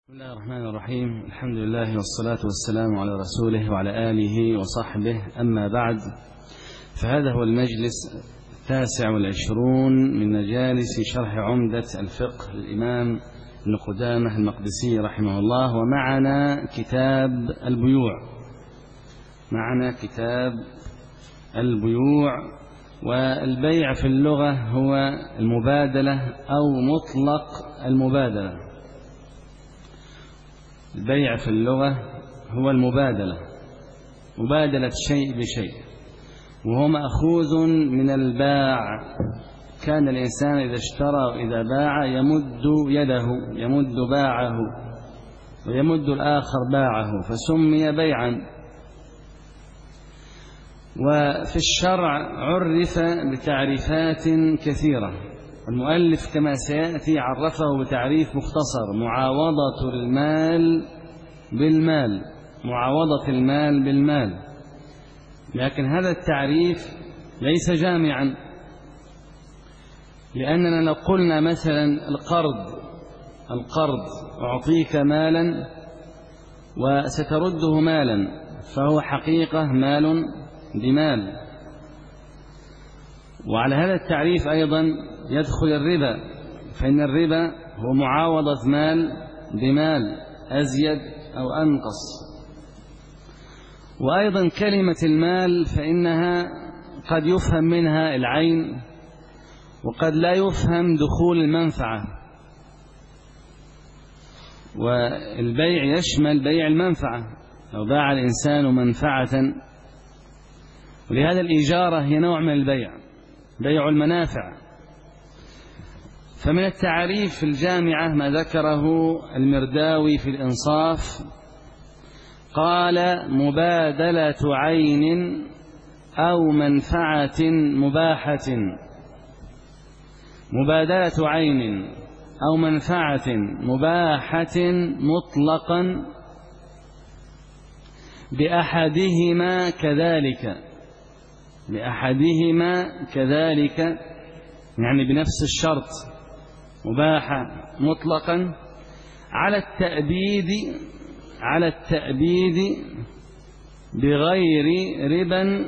بسم الله الرحمن الرحيم. الحمد لله والصلاة والسلام على رسوله وعلى آله وصحبه، أما بعد، فهذا هو المجلس 29 من مجالس شرح عمدة الفقه للإمام ابن قدامة المقدسي رحمه الله. ومعنا كتاب البيوع. والبيع في اللغة هو المبادلة أو مطلق المبادلة. البيع في اللغة هو المبادلة، مبادلة شيء بشيء، وهو مأخوذ من الباع. كان الإنسان إذا اشترى وإذا باع يمد يده، يمد باعه ويمد الآخر باعه، فسمي بيعا. وفي الشرع عرف بتعريفات كثيرة، المؤلف كما سيأتي عرفه بتعريف مختصر: معاوضة المال بالمال، معاوضة المال بالمال. لكن هذا التعريف ليس جامعا، لأننا لو قلنا مثلا القرض أعطيك مالا وسترده مالا، فهو حقيقة مال بمال. وعلى هذا التعريف أيضا يدخل الربا، فإن الربا هو معاوضة مال بمال، أزيد أو أنقص. وأيضا كلمة المال فإنها قد يفهم منها العين، وقد لا يفهم دخول المنفعة. والبيع يشمل بيع المنفعة، لو باع الإنسان منفعة، ولهذا الإجارة هي نوع من البيع، بيع المنافع. فمن التعريف الجامعة ما ذكره المرداوي في الإنصاف، قال: مبادلة عين أو منفعة مباحة. مبادلة عين أو منفعة مباحة مطلقا بأحدهما كذلك، يعني بنفس الشرط، مباحة مطلقا على التأبيد بغير ربا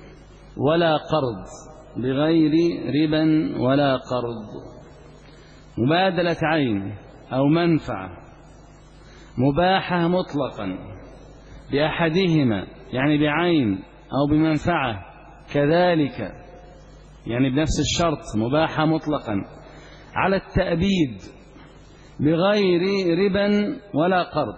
ولا قرض. مبادلة عين أو منفعة مباحة مطلقا بأحدهما، يعني بعين أو بمنفعة، كذلك يعني بنفس الشرط، مباحة مطلقا على التأبيد بغير ربا ولا قرض.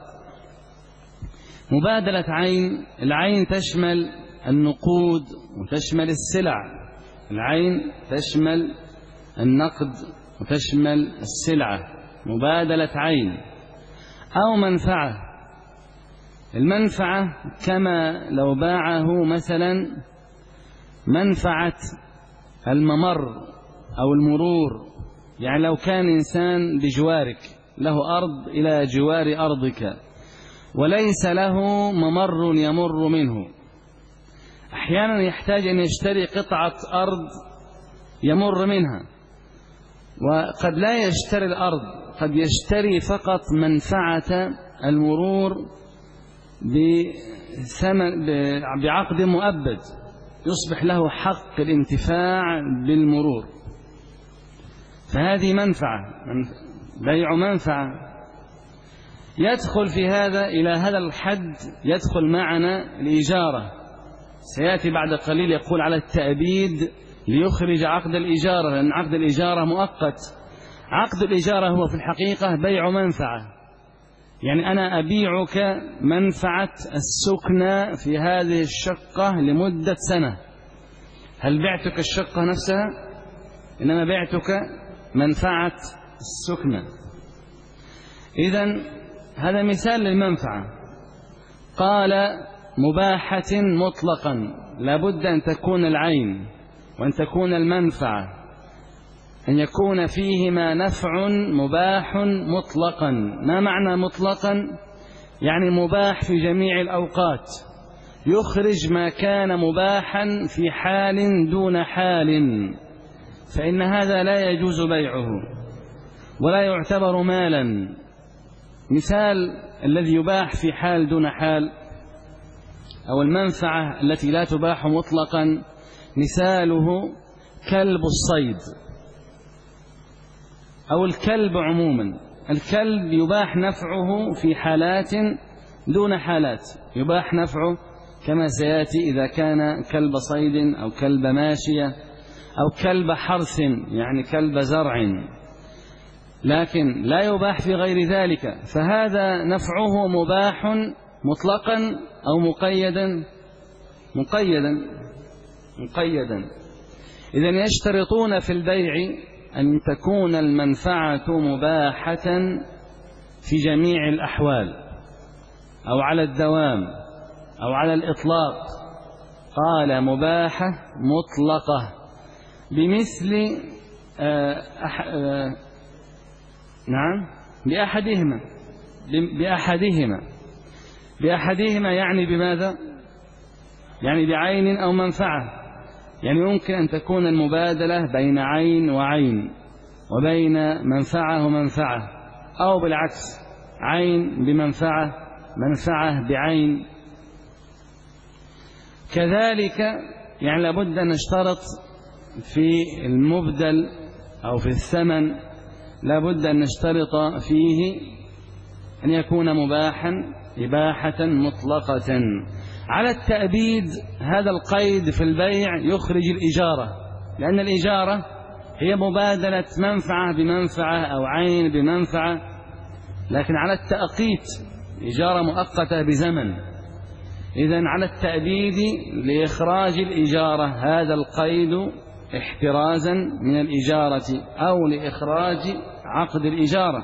مبادلة عين، العين تشمل النقود وتشمل السلع، العين تشمل النقد وتشمل السلعة، مبادلة عين. أو منفعة، المنفعة كما لو باعه مثلا منفعة الممر أو المرور، يعني لو كان إنسان بجوارك له أرض إلى جوار أرضك وليس له ممر يمر منه، أحيانا يحتاج أن يشتري قطعة أرض يمر منها، وقد لا يشتري الأرض، قد يشتري فقط منفعة المرور بعقد مؤبد، يصبح له حق الانتفاع بالمرور. فهذه منفعة، بيع منفعة. يدخل في هذا إلى هذا الحد يدخل معنا الإجارة، سيأتي بعد قليل يقول على التأبيد ليخرج عقد الإجارة، لأن عقد الإجارة مؤقت. عقد الإجارة هو في الحقيقة بيع منفعة، يعني أنا أبيعك منفعة السكنى في هذه الشقة لمدة سنة. هل بعتك الشقة نفسها؟ إنما بعتك منفعة السكنى. إذن هذا مثال للمنفعة. قال: مباحة مطلقا، لابد أن تكون العين وأن تكون المنفعة، أن يكون فيهما نفع مباح مطلقا. ما معنى مطلقا؟ يعني مباح في جميع الأوقات، يخرج ما كان مباحا في حال دون حال، فإن هذا لا يجوز بيعه ولا يعتبر مالا، مثال الذي يباح في حال دون حال، أو المنفعة التي لا تباح مطلقا، مثاله كلب الصيد أو الكلب عموما. الكلب يباح نفعه في حالات دون حالات، يباح نفعه كما سيأتي إذا كان كلب صيد أو كلب ماشية أو كلب حرث يعني كلب زرع، لكن لا يباح في غير ذلك، فهذا نفعه مباح مطلقا أو مقيدا. إذن يشترطون في البيع أن تكون المنفعة مباحة في جميع الأحوال أو على الدوام أو على الإطلاق. قال مباحة مطلقة بمثل نعم بأحدهما يعني بماذا؟ يعني بعين أو منفعة. يعني يمكن أن تكون المبادلة بين عين وعين وبين منفعة ومنفعة، أو بالعكس عين بمنفعة، منفعة بعين. كذلك يعني لابد أن نشترط في المبدل أو في الثمن، لابد أن نشترط فيه أن يكون مباحا إباحة مطلقة. على التأبيد هذا القيد في البيع يخرج الإجارة، لأن الإجارة هي مبادلة منفعة بمنفعة أو عين بمنفعة، لكن على التأقيت إجارة مؤقتة بزمن. إذن على التأبيد لإخراج الإجارة هذا القيد احترازا من الإجارة أو لإخراج عقد الإجارة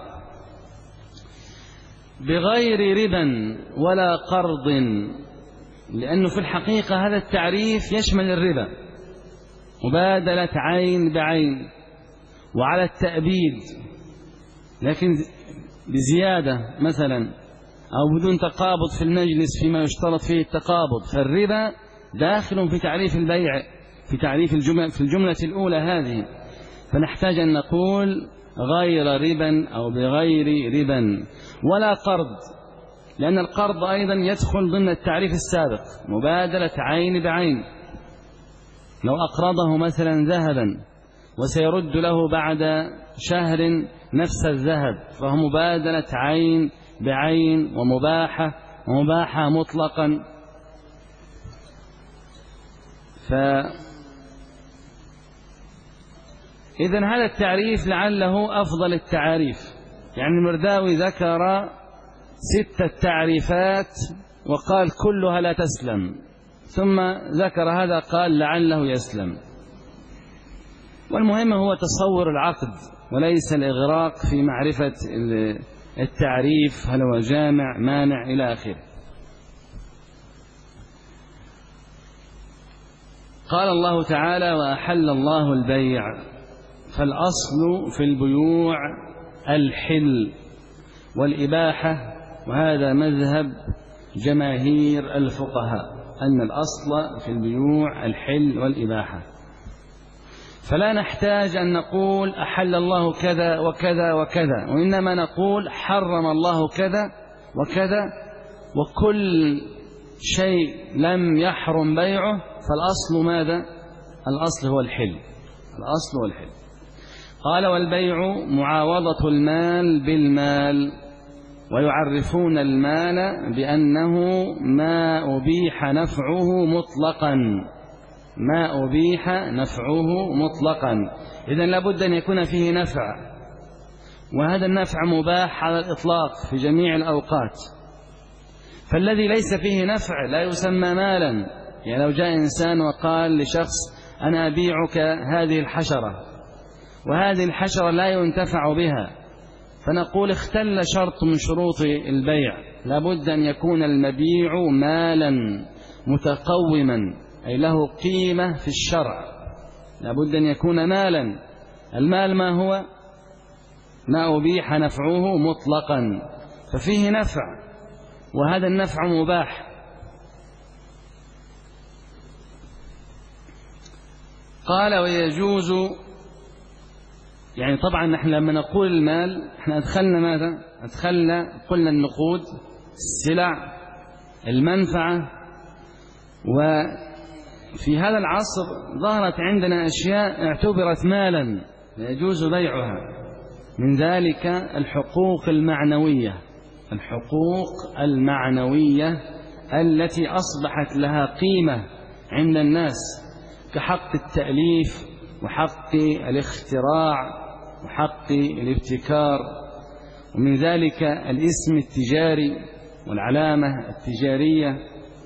بغير ربا ولا قرض، لأنه في الحقيقة هذا التعريف يشمل الربا، مبادلة عين بعين وعلى التأبيد، لكن بزيادة مثلا أو بدون تقابض في المجلس فيما يشترط فيه التقابض، فالربا داخل في تعريف البيع في تعريف في الجملة الأولى هذه، فنحتاج أن نقول غير ربا أو بغير ربا ولا قرض، لأن القرض أيضا يدخل ضمن التعريف السابق، مبادلة عين بعين. لو أقرضه مثلا ذهبا وسيرد له بعد شهر نفس الذهب، فهو مبادلة عين بعين ومباحة مطلقا. إذن هذا التعريف لعله أفضل التعاريف، يعني المرداوي ذكر 6 تعريفات وقال كلها لا تسلم، ثم ذكر هذا قال لعله يسلم. والمهم هو تصور العقد وليس الإغراق في معرفة التعريف، هل هو جامع مانع إلى آخره. قال الله تعالى وأحل الله البيع، فالأصل في البيوع الحل والإباحة، وهذا مذهب جماهير الفقهاء أن الأصل في البيوع الحل والإباحة. فلا نحتاج أن نقول أحل الله كذا وكذا وكذا، وإنما نقول حرم الله كذا وكذا، وكل شيء لم يحرم بيعه فالأصل ماذا؟ الأصل هو الحل، الأصل هو الحل. قال والبيع معاوضة المال بالمال، ويعرفون المال بأنه ما أبيح نفعه مطلقا، ما أبيح نفعه مطلقا. إذن لابد أن يكون فيه نفع، وهذا النفع مباح على الإطلاق في جميع الأوقات. فالذي ليس فيه نفع لا يسمى مالا. يعني لو جاء إنسان وقال لشخص أنا أبيعك هذه الحشرة، وهذه الحشرة لا ينتفع بها، فنقول اختل شرط من شروط البيع، لابد أن يكون المبيع مالا متقوما، أي له قيمة في الشرع، لابد أن يكون مالا. المال ما هو؟ ما أبيح نفعه مطلقا، ففيه نفع، وهذا النفع مباح. قال ويجوز يعني طبعا نحن لما نقول المال احنا أدخلنا ماذا؟ قلنا النقود، السلع، المنفعة. وفي هذا العصر ظهرت عندنا أشياء اعتبرت مالا يجوز بيعها، من ذلك الحقوق المعنوية التي أصبحت لها قيمة عند الناس، كحق التأليف وحق الاختراع وحق الابتكار، ومن ذلك الاسم التجاري والعلامة التجارية.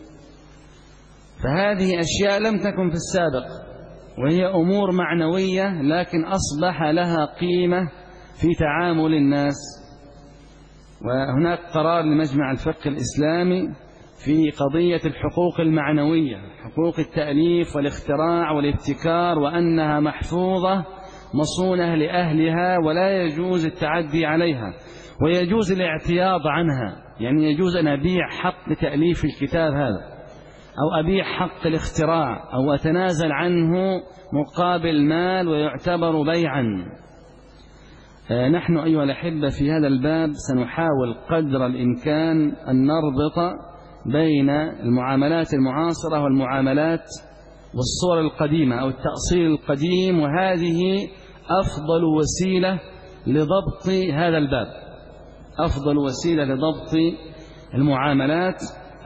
فهذه أشياء لم تكن في السابق، وهي أمور معنوية لكن أصبح لها قيمة في تعامل الناس. وهناك قرار لمجمع الفقه الإسلامي في قضية الحقوق المعنوية، حقوق التأليف والاختراع والابتكار، وأنها محفوظة مصونة لأهلها ولا يجوز التعدي عليها، ويجوز الاعتياض عنها. يعني يجوز أن أبيع حق تأليف الكتاب هذا، أو أبيع حق الاختراع، أو أتنازل عنه مقابل مال ويعتبر بيعا. نحن أيها الأحبة في هذا الباب سنحاول قدر الإمكان أن نربط بين المعاملات المعاصرة والمعاملات والصور القديمة أو التأصيل القديم، وهذه أفضل وسيلة لضبط هذا الباب. أفضل وسيلة لضبط المعاملات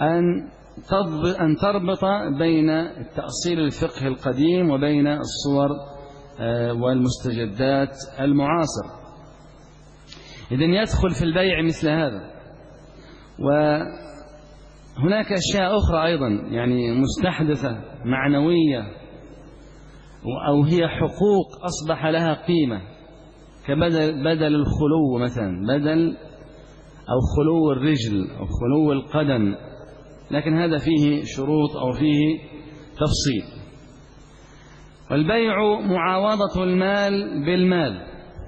أن تربط بين التأصيل الفقهي القديم وبين الصور والمستجدات المعاصرة. إذن يدخل في البيع مثل هذا. وهناك أشياء أخرى أيضا يعني مستحدثة معنوية، أو هي حقوق أصبح لها قيمة، كبدل الخلو مثلا، بدل أو خلو الرجل أو خلو القدم، لكن هذا فيه شروط أو فيه تفصيل. والبيع معاوضة المال بالمال،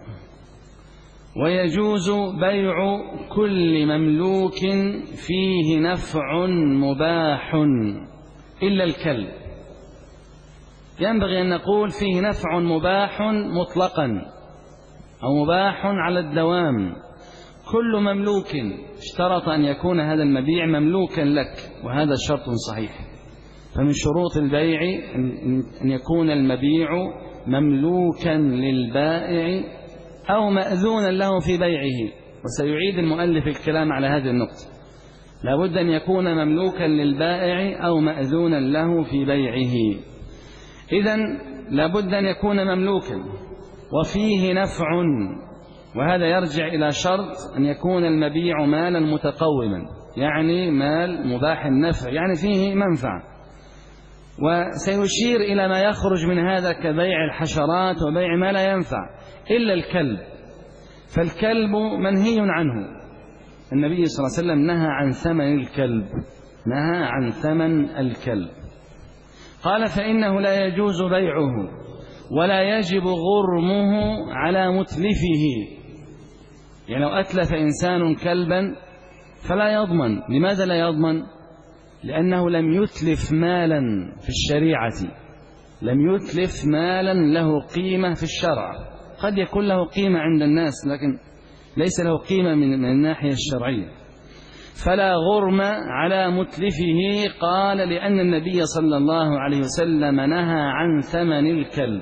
ويجوز بيع كل مملوك فيه نفع مباح إلا الكلب. ينبغي أن نقول فيه نفع مباح مطلقا أو مباح على الدوام. كل مملوك اشترط أن يكون هذا المبيع مملوكا لك، وهذا شرط صحيح. فمن شروط البيع أن يكون المبيع مملوكا للبائع أو مأذونا له في بيعه. وسيعيد المؤلف الكلام على هذه النقطة، لا بد أن يكون مملوكا للبائع أو مأذونا له في بيعه. إذن لا بد أن يكون مملوكا وفيه نفع، وهذا يرجع إلى شرط أن يكون المبيع مالا متقوما، يعني مال مباح النفع، يعني فيه منفعة. وسيشير إلى ما يخرج من هذا كبيع الحشرات وبيع ما لا ينفع إلا الكلب. فالكلب منهي عنه، النبي صلى الله عليه وسلم نهى عن ثمن الكلب، نهى عن ثمن الكلب. قال فإنه لا يجوز بيعه ولا يجب غرمه على متلفه. يعني لو أتلف إنسان كلبا فلا يضمن. لماذا لا يضمن؟ لأنه لم يتلف مالا في الشريعة، لم يتلف مالا له قيمة في الشرع. قد يكون له قيمة عند الناس لكن ليس له قيمة من الناحية الشرعية. فلا غرم على متلفه. قال لأن النبي صلى الله عليه وسلم نهى عن ثمن الكلب.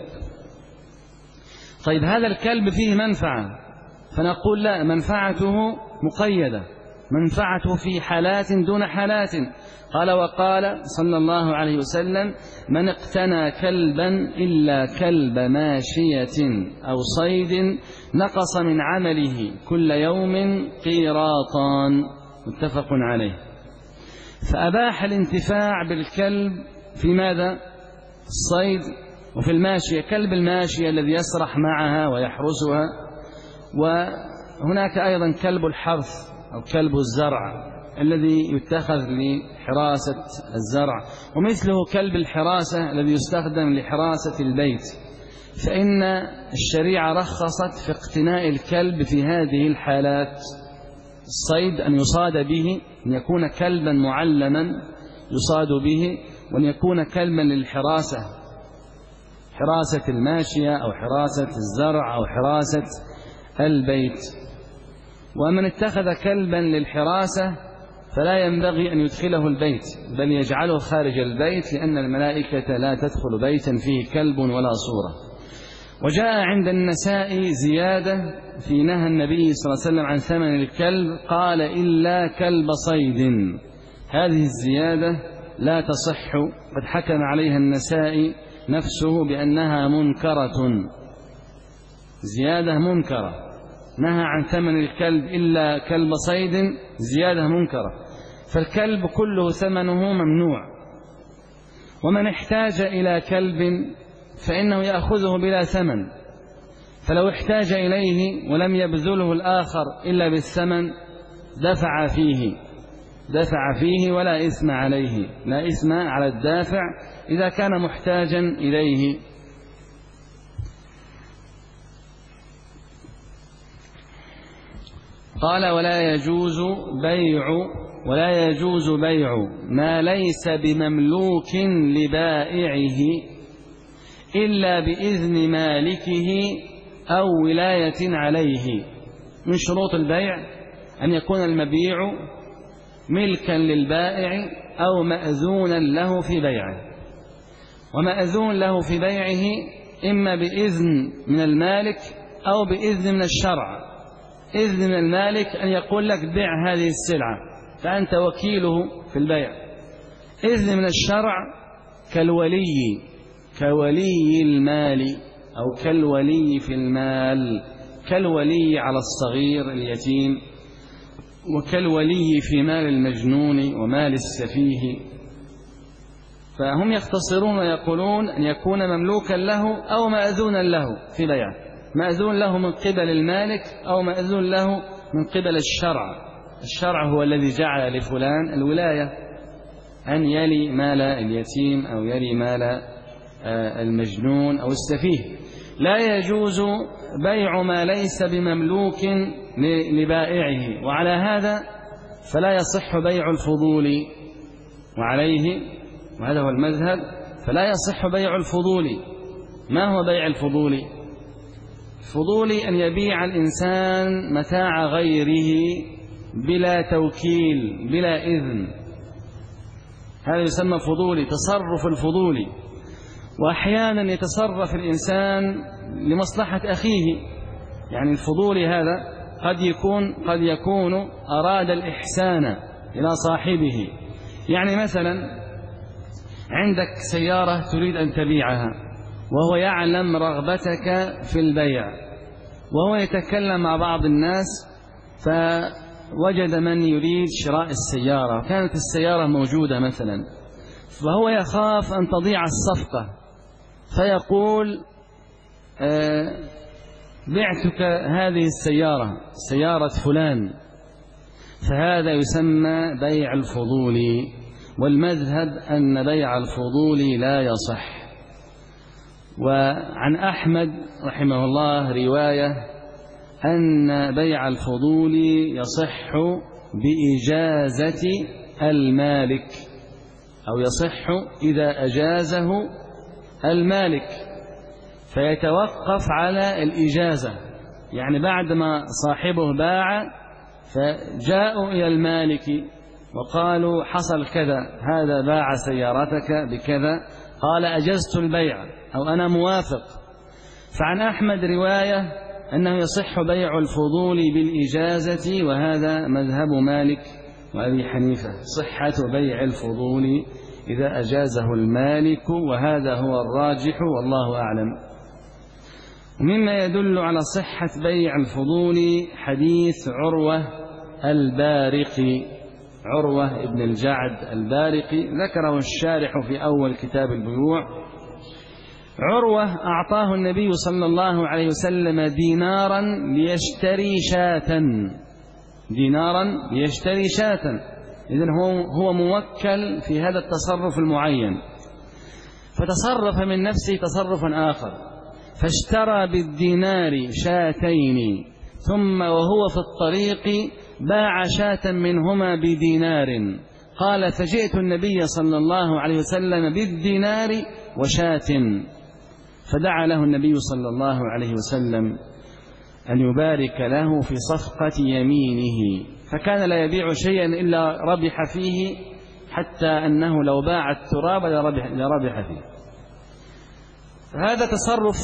طيب هذا الكلب فيه منفعة، فنقول لا، منفعته مقيدة، منفعته في حالات دون حالات. قال وقال صلى الله عليه وسلم من اقتنى كلبا إلا كلب ماشية أو صيد نقص من عمله كل يوم قيراطان، متفق عليه. فأباح الانتفاع بالكلب في ماذا؟ الصيد وفي الماشية، كلب الماشية الذي يسرح معها ويحرسها. وهناك أيضا كلب الحرث أو كلب الزرع الذي يتخذ لحراسة الزرع، ومثله كلب الحراسة الذي يستخدم لحراسة البيت. فإن الشريعة رخصت في اقتناء الكلب في هذه الحالات. الصيد أن يصاد به، أن يكون كلبا معلما يصاد به، وأن يكون كلبا للحراسة حراسة الماشية أو حراسة الزرع أو حراسة البيت. ومن اتخذ كلبا للحراسة فلا ينبغي أن يدخله البيت، بل يجعله خارج البيت، لأن الملائكة لا تدخل بيتا فيه كلب ولا صورة. وجاء عند النساء زيادة في نهى النبي صلى الله عليه وسلم عن ثمن الكلب، قال إلا كلب صيد. هذه الزيادة لا تصح، قد حكم عليها النساء نفسه بأنها منكرة، زيادة منكرة، نهى عن ثمن الكلب إلا كلب صيد، زيادة منكرة. فالكلب كله ثمنه ممنوع، ومن احتاج إلى كلب فإنه يأخذه بلا ثمن، فلو احتاج إليه ولم يبذله الآخر إلا بالثمن دفع فيه ولا إثم عليه، لا إثم على الدافع إذا كان محتاجا إليه. قال ولا يجوز بيع ما ليس بمملوك لبائعه إلا بإذن مالكه أو ولاية عليه. من شروط البيع أن يكون المبيع ملكا للبائع أو مأذونا له في بيعه. ومأذون له في بيعه إما بإذن من المالك أو بإذن من الشرع. إذن من المالك أن يقول لك بيع هذه السلعة فأنت وكيله في البيع. إذن من الشرع كولي المال أو كالولي في المال، كالولي على الصغير اليتيم، وكالولي في مال المجنون ومال السفيه. فهم يختصرون ويقولون أن يكون مملوكا له أو مأذونا له في بيعه، مأذون له من قبل المالك أو مأذون له من قبل الشرع. الشرع هو الذي جعل لفلان الولاية أن يلي مال اليتيم أو يلي مال المجنون أو السفيه. لا يجوز بيع ما ليس بمملوك لبائعه، وعلى هذا فلا يصح بيع الفضول، وعليه وهذا هو المذهب فلا يصح بيع الفضول. ما هو بيع الفضول؟ الفضول أن يبيع الإنسان متاع غيره بلا توكيل بلا إذن، هذا يسمى فضولي، تصرف الفضولي. وأحيانا يتصرف الإنسان لمصلحة أخيه، يعني الفضولي هذا قد يكون أراد الإحسان إلى صاحبه. يعني مثلا عندك سيارة تريد أن تبيعها وهو يعلم رغبتك في البيع، وهو يتكلم مع بعض الناس فوجد من يريد شراء السيارة، كانت السيارة موجودة مثلا، فهو يخاف أن تضيع الصفقة فيقول بعتك هذه السيارة، سيارة فلان. فهذا يسمى بيع الفضول، والمذهب أن بيع الفضول لا يصح. وعن أحمد رحمه الله رواية أن بيع الفضول يصح بإجازة المالك، أو يصح إذا أجازه المالك، فيتوقف على الإجازة. يعني بعدما صاحبه باع فجاءوا إلى المالك وقالوا حصل كذا، هذا باع سيارتك بكذا، قال أجزت البيع أو أنا موافق. فعن أحمد رواية أنه يصح بيع الفضول بالإجازة، وهذا مذهب مالك وأبي حنيفة، صحة بيع الفضول إذا أجازه المالك، وهذا هو الراجح والله أعلم. ومما يدل على صحة بيع الفضول حديث عروة البارقي، عروة ابن الجعد البارقي، ذكره الشارح في أول كتاب البيوع. عروة أعطاه النبي صلى الله عليه وسلم دينارا ليشتري شاة، إذن هو موكل في هذا التصرف المعين، فتصرف من نفسه تصرفا آخر، فاشترى بالدينار شاتين، ثم وهو في الطريق باع شاة منهما بدينار. قال فجئت النبي صلى الله عليه وسلم بالدينار وشاة، فدعا له النبي صلى الله عليه وسلم أن يبارك له في صفقة يمينه، فكان لا يبيع شيئا إلا ربح فيه، حتى أنه لو باع التراب لربح فيه. هذا تصرف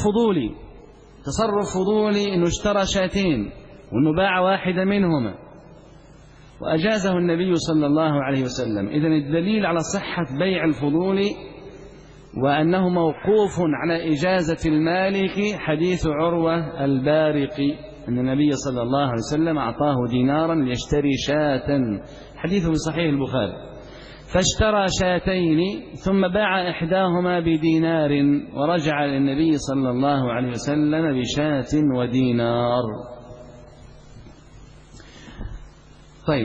فضولي إنه اشترى شاتين وإنه باع واحدة منهما وأجازه النبي صلى الله عليه وسلم. إذن الدليل على صحة بيع الفضول وأنه موقوف على إجازة المالك حديث عروة البارقي أن النبي صلى الله عليه وسلم أعطاه دينارا ليشتري شاة، حديث في صحيح البخاري، فاشترى شاتين ثم باع إحداهما بدينار ورجع للنبي صلى الله عليه وسلم بشاة ودينار. طيب،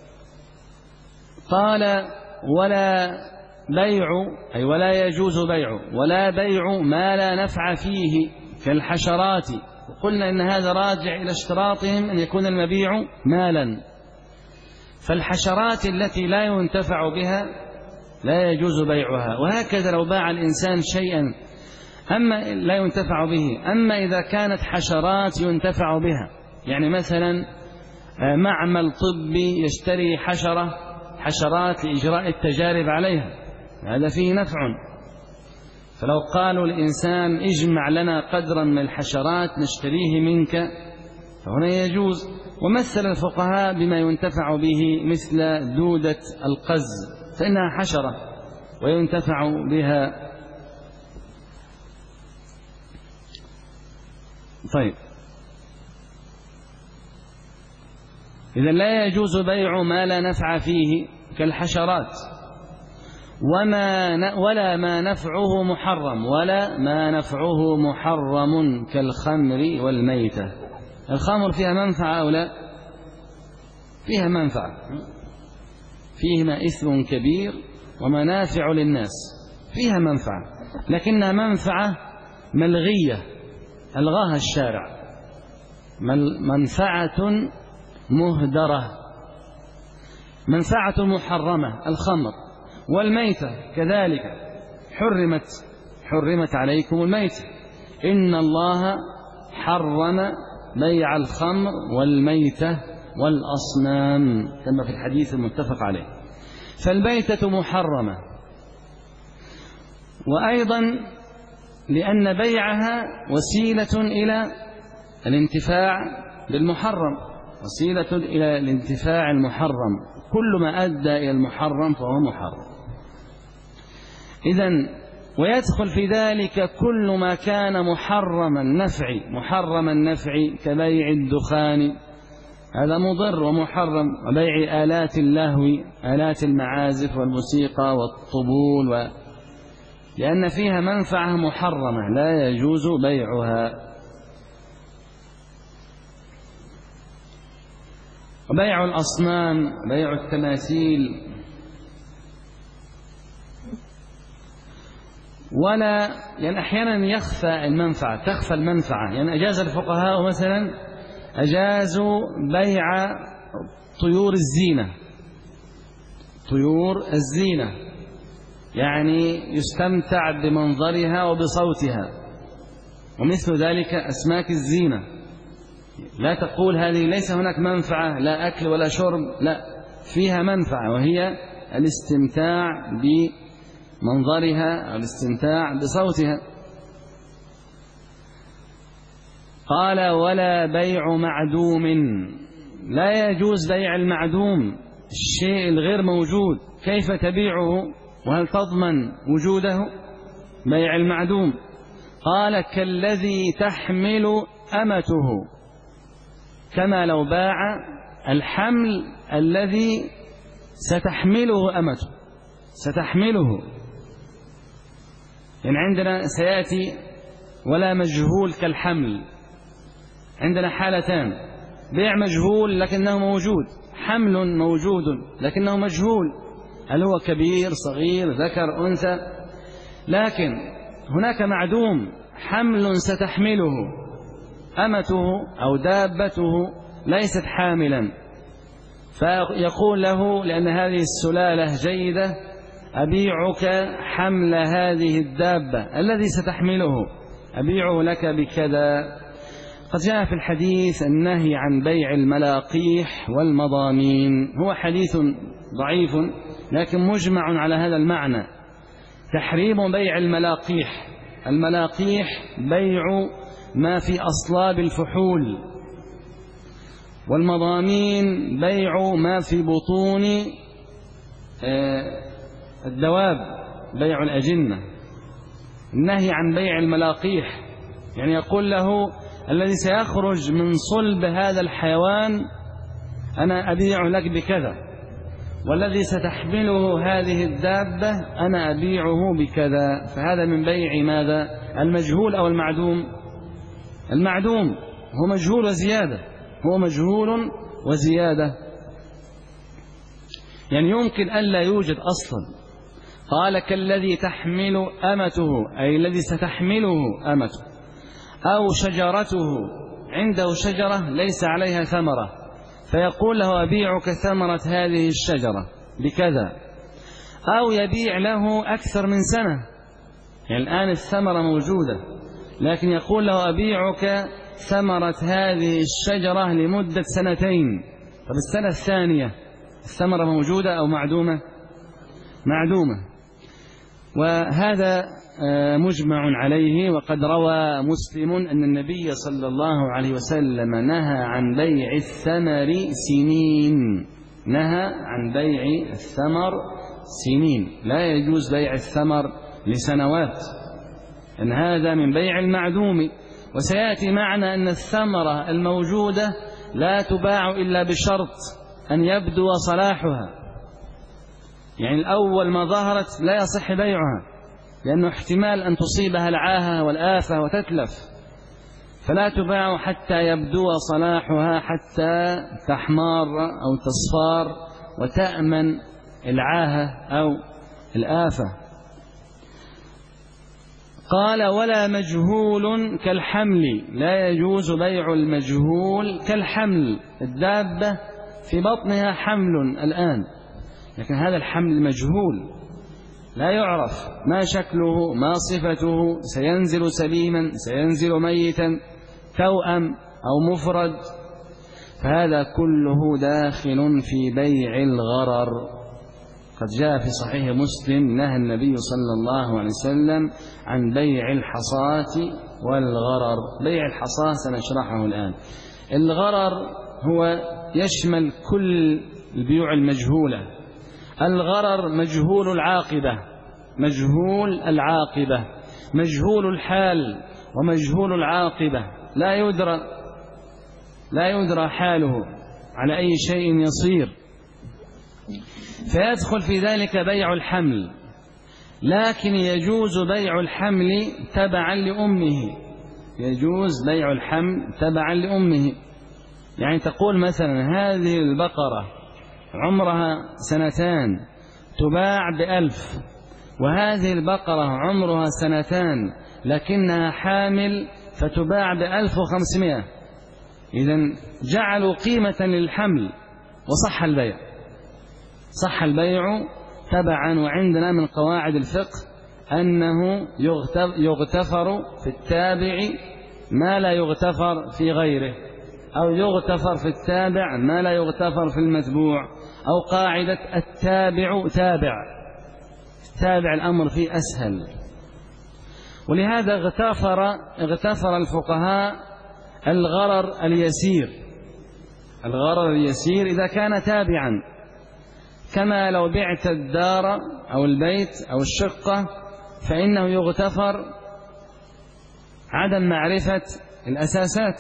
قال ولا بيع، أي ولا يجوز بيع، ولا بيع ما لا نفع فيه كالحشرات، وقلنا إن هذا راجع إلى اشتراطهم أن يكون المبيع مالا، فالحشرات التي لا ينتفع بها لا يجوز بيعها. وهكذا لو باع الإنسان شيئا أما لا ينتفع به، أما إذا كانت حشرات ينتفع بها، يعني مثلا معمل طبي يشتري حشرات لإجراء التجارب عليها، هذا فيه نفع، فلو قالوا الإنسان اجمع لنا قدرا من الحشرات نشتريه منك فهنا يجوز. ومثل الفقهاء بما ينتفع به مثل دودة القز، فإنها حشرة وينتفع بها. طيب، إذا لا يجوز بيع ما لا نفع فيه كالحشرات، ولا ما نفعه محرم كالخمر والميتة. الخمر فيها منفعة أو لا؟ فيها منفعة، فيهما إثم كبير ومنافع للناس، فيها منفعة، لكنها منفعة ملغية ألغاها الشارع، منفعة مهدرة، منفعة محرمة الخمر، والميتة كذلك حرمت عليكم الميتة، إن الله حرم بيع الخمر والميتة والأصنام كما في الحديث المتفق عليه، فالميتة محرمة. وأيضا لأن بيعها وسيلة إلى الانتفاع بالمحرم، وسيلة إلى الانتفاع المحرم، كل ما أدى إلى المحرم فهو محرم. إذن ويدخل في ذلك كل ما كان محرم النفع كبيع الدخان، هذا مضر ومحرم، وبيع آلات اللهو، آلات المعازف والموسيقى والطبول، لأن فيها منفعة محرمة لا يجوز بيعها. وبيع الأصنام، بيع التماثيل، ولا يعني أحيانا تخفى المنفعة، يعني أجاز الفقهاء مثلا أجازوا بيع طيور الزينة، يعني يستمتع بمنظرها وبصوتها، ومثل ذلك أسماك الزينة، لا تقول هذه ليس هناك منفعة لا أكل ولا شرب، لا، فيها منفعة وهي الاستمتاع بمنظرها أو الاستمتاع بصوتها. قال ولا بيع معدوم، لا يجوز بيع المعدوم، الشيء الغير موجود، كيف تبيعه وهل تضمن وجوده؟ بيع المعدوم. قال كالذي تحمل أمته، كما لو باع الحمل الذي ستحمله أمته، يعني عندنا سيأتي ولا مجهول كالحمل، عندنا حالتان، بيع مجهول لكنه موجود، حمل موجود لكنه مجهول، هل هو كبير صغير ذكر أنثى، لكن هناك معدوم حمل ستحمله أمته أو دابته ليست حاملا، فيقول له لأن هذه السلالة جيدة أبيعك حمل هذه الدابة الذي ستحمله، أبيعه لك بكذا. قد جاء في الحديث النهي عن بيع الملاقيح والمضامين، هو حديث ضعيف لكن مجمع على هذا المعنى، تحريم بيع الملاقيح. الملاقيح بيع ما في أصلاب الفحول، والمضامين بيع ما في بطون الدواب، بيع الأجنة. النهي عن بيع الملاقيح يعني يقول له الذي سيخرج من صلب هذا الحيوان أنا أبيع لك بكذا، والذي ستحمله هذه الدابة أنا أبيعه بكذا. فهذا من بيع ماذا؟ المجهول أو المعدوم؟ المعدوم، هو مجهول وزيادة، هو مجهول وزيادة، يعني يمكن ألا يوجد أصلا. قال كالذي تحمل أمته، أي الذي ستحمله أمته، أو شجرته، عنده شجرة ليس عليها ثمرة فيقول له أبيعك ثمرة هذه الشجرة بكذا، أو يبيع له أكثر من سنة، يعني الآن الثمرة موجودة لكن يقول له أبيعك ثمرة هذه الشجرة لمدة 2 سنين. طب السنة الثانية الثمرة موجودة أو معدومة؟ معدومة. وهذا مجمع عليه. وقد روى مسلم أن النبي صلى الله عليه وسلم نهى عن بيع الثمر سنين، نهى عن بيع الثمر سنين، لا يجوز بيع الثمر لسنوات، إن هذا من بيع المعدوم. وسيأتي معنا أن الثمرة الموجودة لا تباع إلا بشرط أن يبدو صلاحها، يعني الأول ما ظهرت لا يصح بيعها لأنه احتمال أن تصيبها العاهة والآفة وتتلف، فلا تباع حتى يبدو صلاحها، حتى تحمار أو تصفار وتأمن العاهة أو الآفة. قال ولا مجهول كالحمل، لا يجوز بيع المجهول كالحمل، الدابة في بطنها حمل الآن لكن هذا الحمل مجهول لا يعرف ما شكله ما صفته، سينزل سليما سينزل ميتا، توأم أو مفرد، فهذا كله داخل في بيع الغرر. قد جاء في صحيح مسلم نهى النبي صلى الله عليه وسلم عن بيع الحصاة والغرر. بيع الحصاة سنشرحه الآن. الغرر هو يشمل كل البيوع المجهولة. الغرر مجهول العاقبة، مجهول العاقبة، مجهول الحال ومجهول العاقبة، لا يدرى حاله على أي شيء يصير، فيدخل في ذلك بيع الحمل. لكن يجوز بيع الحمل تبعا لأمه، يجوز بيع الحمل تبعا لأمه، يعني تقول مثلا هذه البقرة عمرها 2 سنين تباع ب1000، وهذه البقرة عمرها 2 سنين لكنها حامل فتباع ب1500، إذن جعلوا قيمة للحمل وصح البيع، صح البيع تبعا. وعندنا من قواعد الفقه أنه يغتفر في التابع ما لا يغتفر في غيره، أو يغتفر في التابع ما لا يغتفر في المتبوع، أو قاعدة التابع تابع الأمر فيه أسهل. ولهذا اغتفر الفقهاء الغرر اليسير، الغرر اليسير إذا كان تابعا، كما لو بعت الدار أو البيت أو الشقة فإنه يغتفر عدم معرفة الأساسات،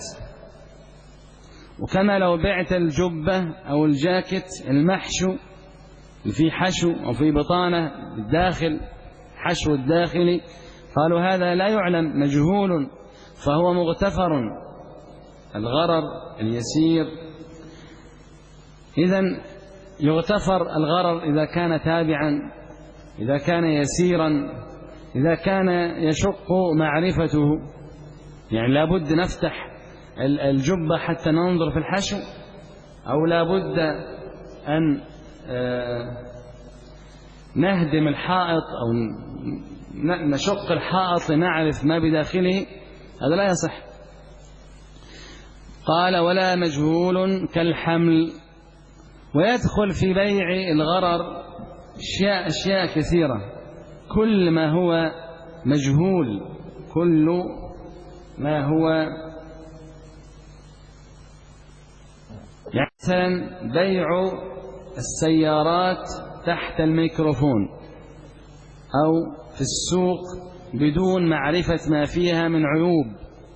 وكما لو بعت الجبة أو الجاكيت المحشو في حشو أو في بطانة الداخل حشو الداخلي، قالوا هذا لا يعلم مجهول فهو مغتفر الغرر اليسير. إذن يغتفر الغرر إذا كان تابعا، إذا كان يسيرا، إذا كان يشق معرفته، يعني لابد نفتح الجبة حتى ننظر في الحشو، أو لابد أن نهدم الحائط أو نشق الحائط لنعرف ما بداخله، هذا لا يصح. قال ولا مجهول كالحمل. ويدخل في بيع الغرر أشياء كثيرة، كل ما هو مجهول، كل ما هو يعني مثلا بيع السيارات تحت الميكروفون أو في السوق بدون معرفة ما فيها من عيوب.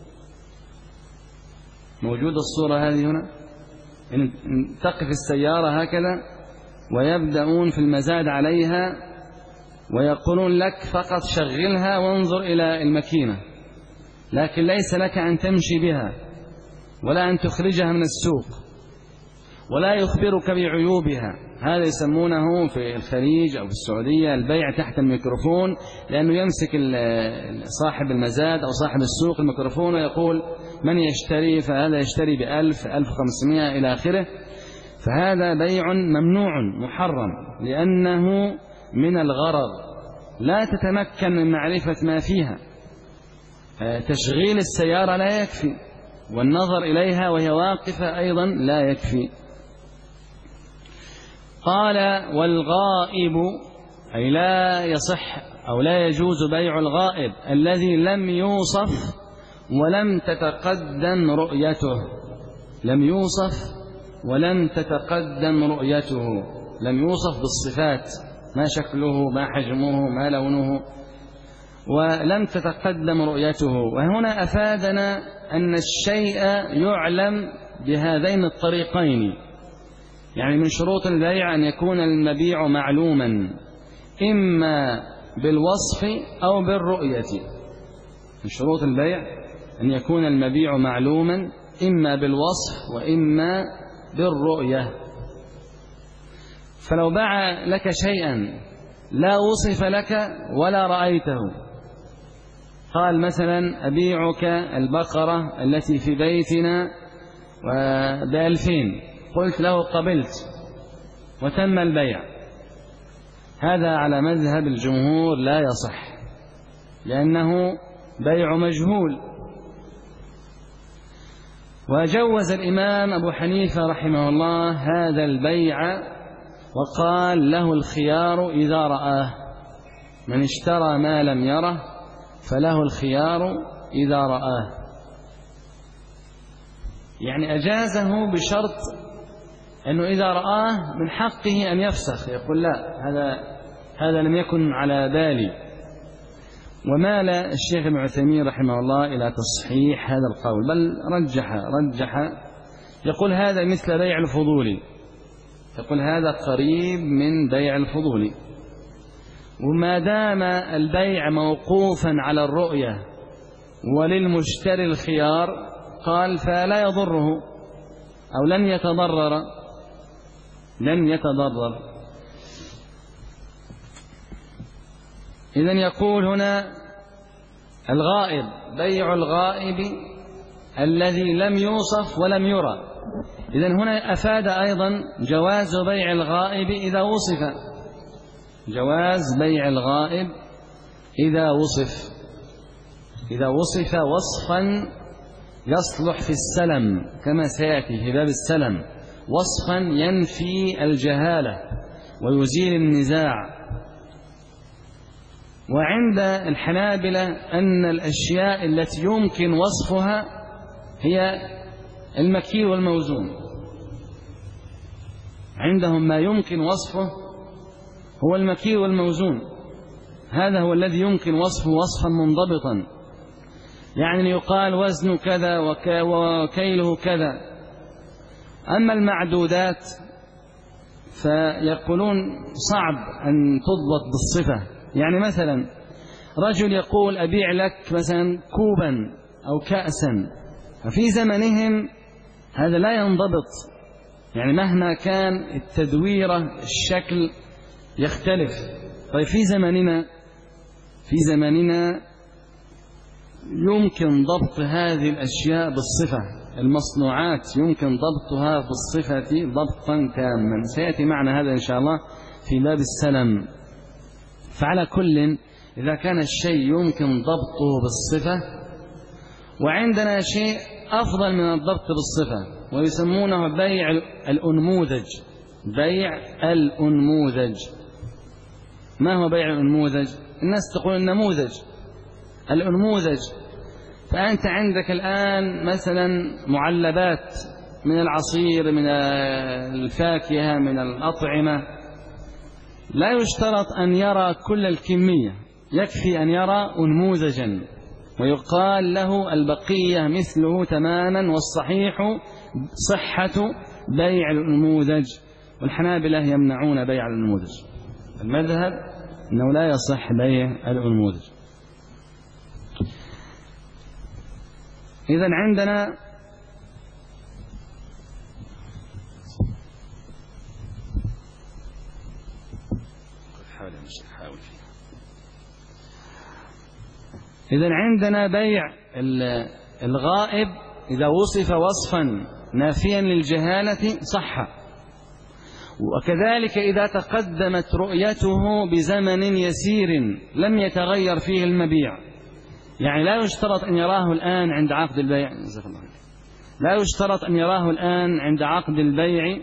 موجود الصورة هذه هنا، إن تقف السيارة هكذا ويبدأون في المزاد عليها ويقولون لك فقط شغلها وانظر إلى الماكينة، لكن ليس لك أن تمشي بها ولا أن تخرجها من السوق ولا يخبرك بعيوبها. هذا يسمونه في الخليج أو في السعودية البيع تحت الميكروفون، لأنه يمسك صاحب المزاد أو صاحب السوق الميكروفون ويقول من يشتري، فهذا يشتري ب1000 1500 إلى آخره. فهذا بيع ممنوع محرم، لأنه من الغرر، لا تتمكن من معرفة ما فيها. تشغيل السيارة لا يكفي، والنظر إليها وهي واقفة أيضا لا يكفي. قال والغائب، أي لا يصح أو لا يجوز بيع الغائب الذي لم يوصف ولم تتقدم رؤيته. لم يوصف ولم تتقدم رؤيته، لم يوصف بالصفات، ما شكله ما حجمه ما لونه، ولم تتقدم رؤيته. وهنا أفادنا أن الشيء يعلم بهذين الطريقين، يعني من شروط البيع أن يكون المبيع معلوما إما بالوصف أو بالرؤية. من شروط البيع أن يكون المبيع معلوما إما بالوصف وإما بالرؤية. فلو باع لك شيئا لا وصف لك ولا رأيته، قال مثلا أبيعك البقرة التي في بيتنا ب2000، قلت له قبلت وتم البيع، هذا على مذهب الجمهور لا يصح، لأنه بيع مجهول. وجوز الإمام أبو حنيفة رحمه الله هذا البيع، وقال له الخيار إذا رآه، من اشترى ما لم يره فله الخيار إذا رآه. يعني أجازه بشرط أنه إذا رآه من حقه أن يفسخ، يقول لا هذا لم يكن على بالي. ومال الشيخ ابن عثيمين رحمه الله إلى تصحيح هذا القول، بل رجح يقول هذا مثل بيع الفضولي، يقول هذا قريب من بيع الفضولي. وما دام البيع موقوفا على الرؤية وللمشتري الخيار، قال فلا يضره أو لن يتضرر. إذن يقول هنا الغائب، بيع الغائب الذي لم يوصف ولم يرى. إذن هنا أفاد أيضا جواز بيع الغائب إذا وصف، جواز بيع الغائب إذا وصف وصفا يصلح في السلم، كما سيأتي في باب السلم، وصفا ينفي الجهالة ويزيل النزاع. وعند الحنابلة أن الأشياء التي يمكن وصفها هي المكيل والموزون، عندهم ما يمكن وصفه هو المكيل والموزون، هذا هو الذي يمكن وصفه وصفا منضبطا، يعني يقال وزن كذا وكيله كذا. أما المعدودات فيقولون صعب أن تضبط بالصفة. يعني مثلا رجل يقول أبيع لك مثلا كوبا أو كأسا، ففي زمنهم هذا لا ينضبط، يعني مهما كان التدويرة الشكل يختلف. طيب في زماننا يمكن ضبط هذه الأشياء بالصفة، المصنوعات يمكن ضبطها بالصفة ضبطا تاما، سيأتي معنا هذا إن شاء الله في باب السلم. فعلى كل إذا كان الشيء يمكن ضبطه بالصفة وعندنا شيء أفضل من الضبط بالصفة ويسمونه بيع الأنموذج. بيع الأنموذج. ما هو بيع الأنموذج؟ الناس تقول النموذج، الأنموذج. فأنت عندك الآن مثلا معلبات من العصير، من الفاكهة، من الأطعمة، لا يشترط أن يرى كل الكمية، يكفي أن يرى أنموذجا ويقال له البقية مثله تماما، والصحيح صحة بيع الأنموذج. والحنابلة يمنعون بيع الأنموذج، المذهب أنه لا يصح بيع الأنموذج. إذن عندنا بيع الغائب إذا وصف وصفا نافيا للجهالة صح. وكذلك إذا تقدمت رؤيته بزمن يسير لم يتغير فيه المبيع، يعني لا يشترط أن يراه الآن عند عقد البيع، لا يشترط أن يراه الآن عند عقد البيع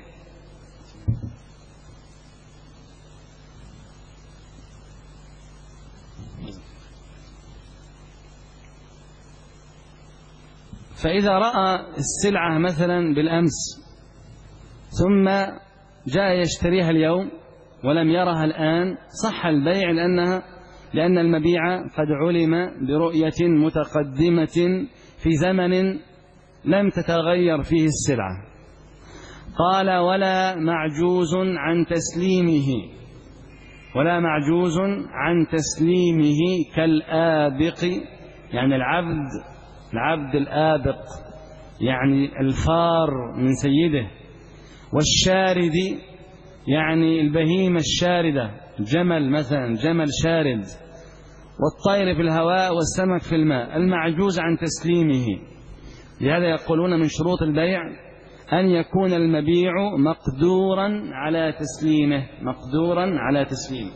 فإذا رأى السلعة مثلا بالأمس ثم جاء يشتريها اليوم ولم يرها الآن صح البيع، لأن المبيع قد علم برؤية متقدمة في زمن لم تتغير فيه السلعة. قال ولا معجوز عن تسليمه، ولا معجوز عن تسليمه كالآبق، يعني العبد الآبق يعني الفار من سيده، والشارد يعني البهيمة الشاردة، جمل مثلا، جمل شارد، والطير في الهواء والسمك في الماء، المعجوز عن تسليمه. لهذا يقولون من شروط البيع أن يكون المبيع مقدورا على تسليمه، مقدورا على تسليمه.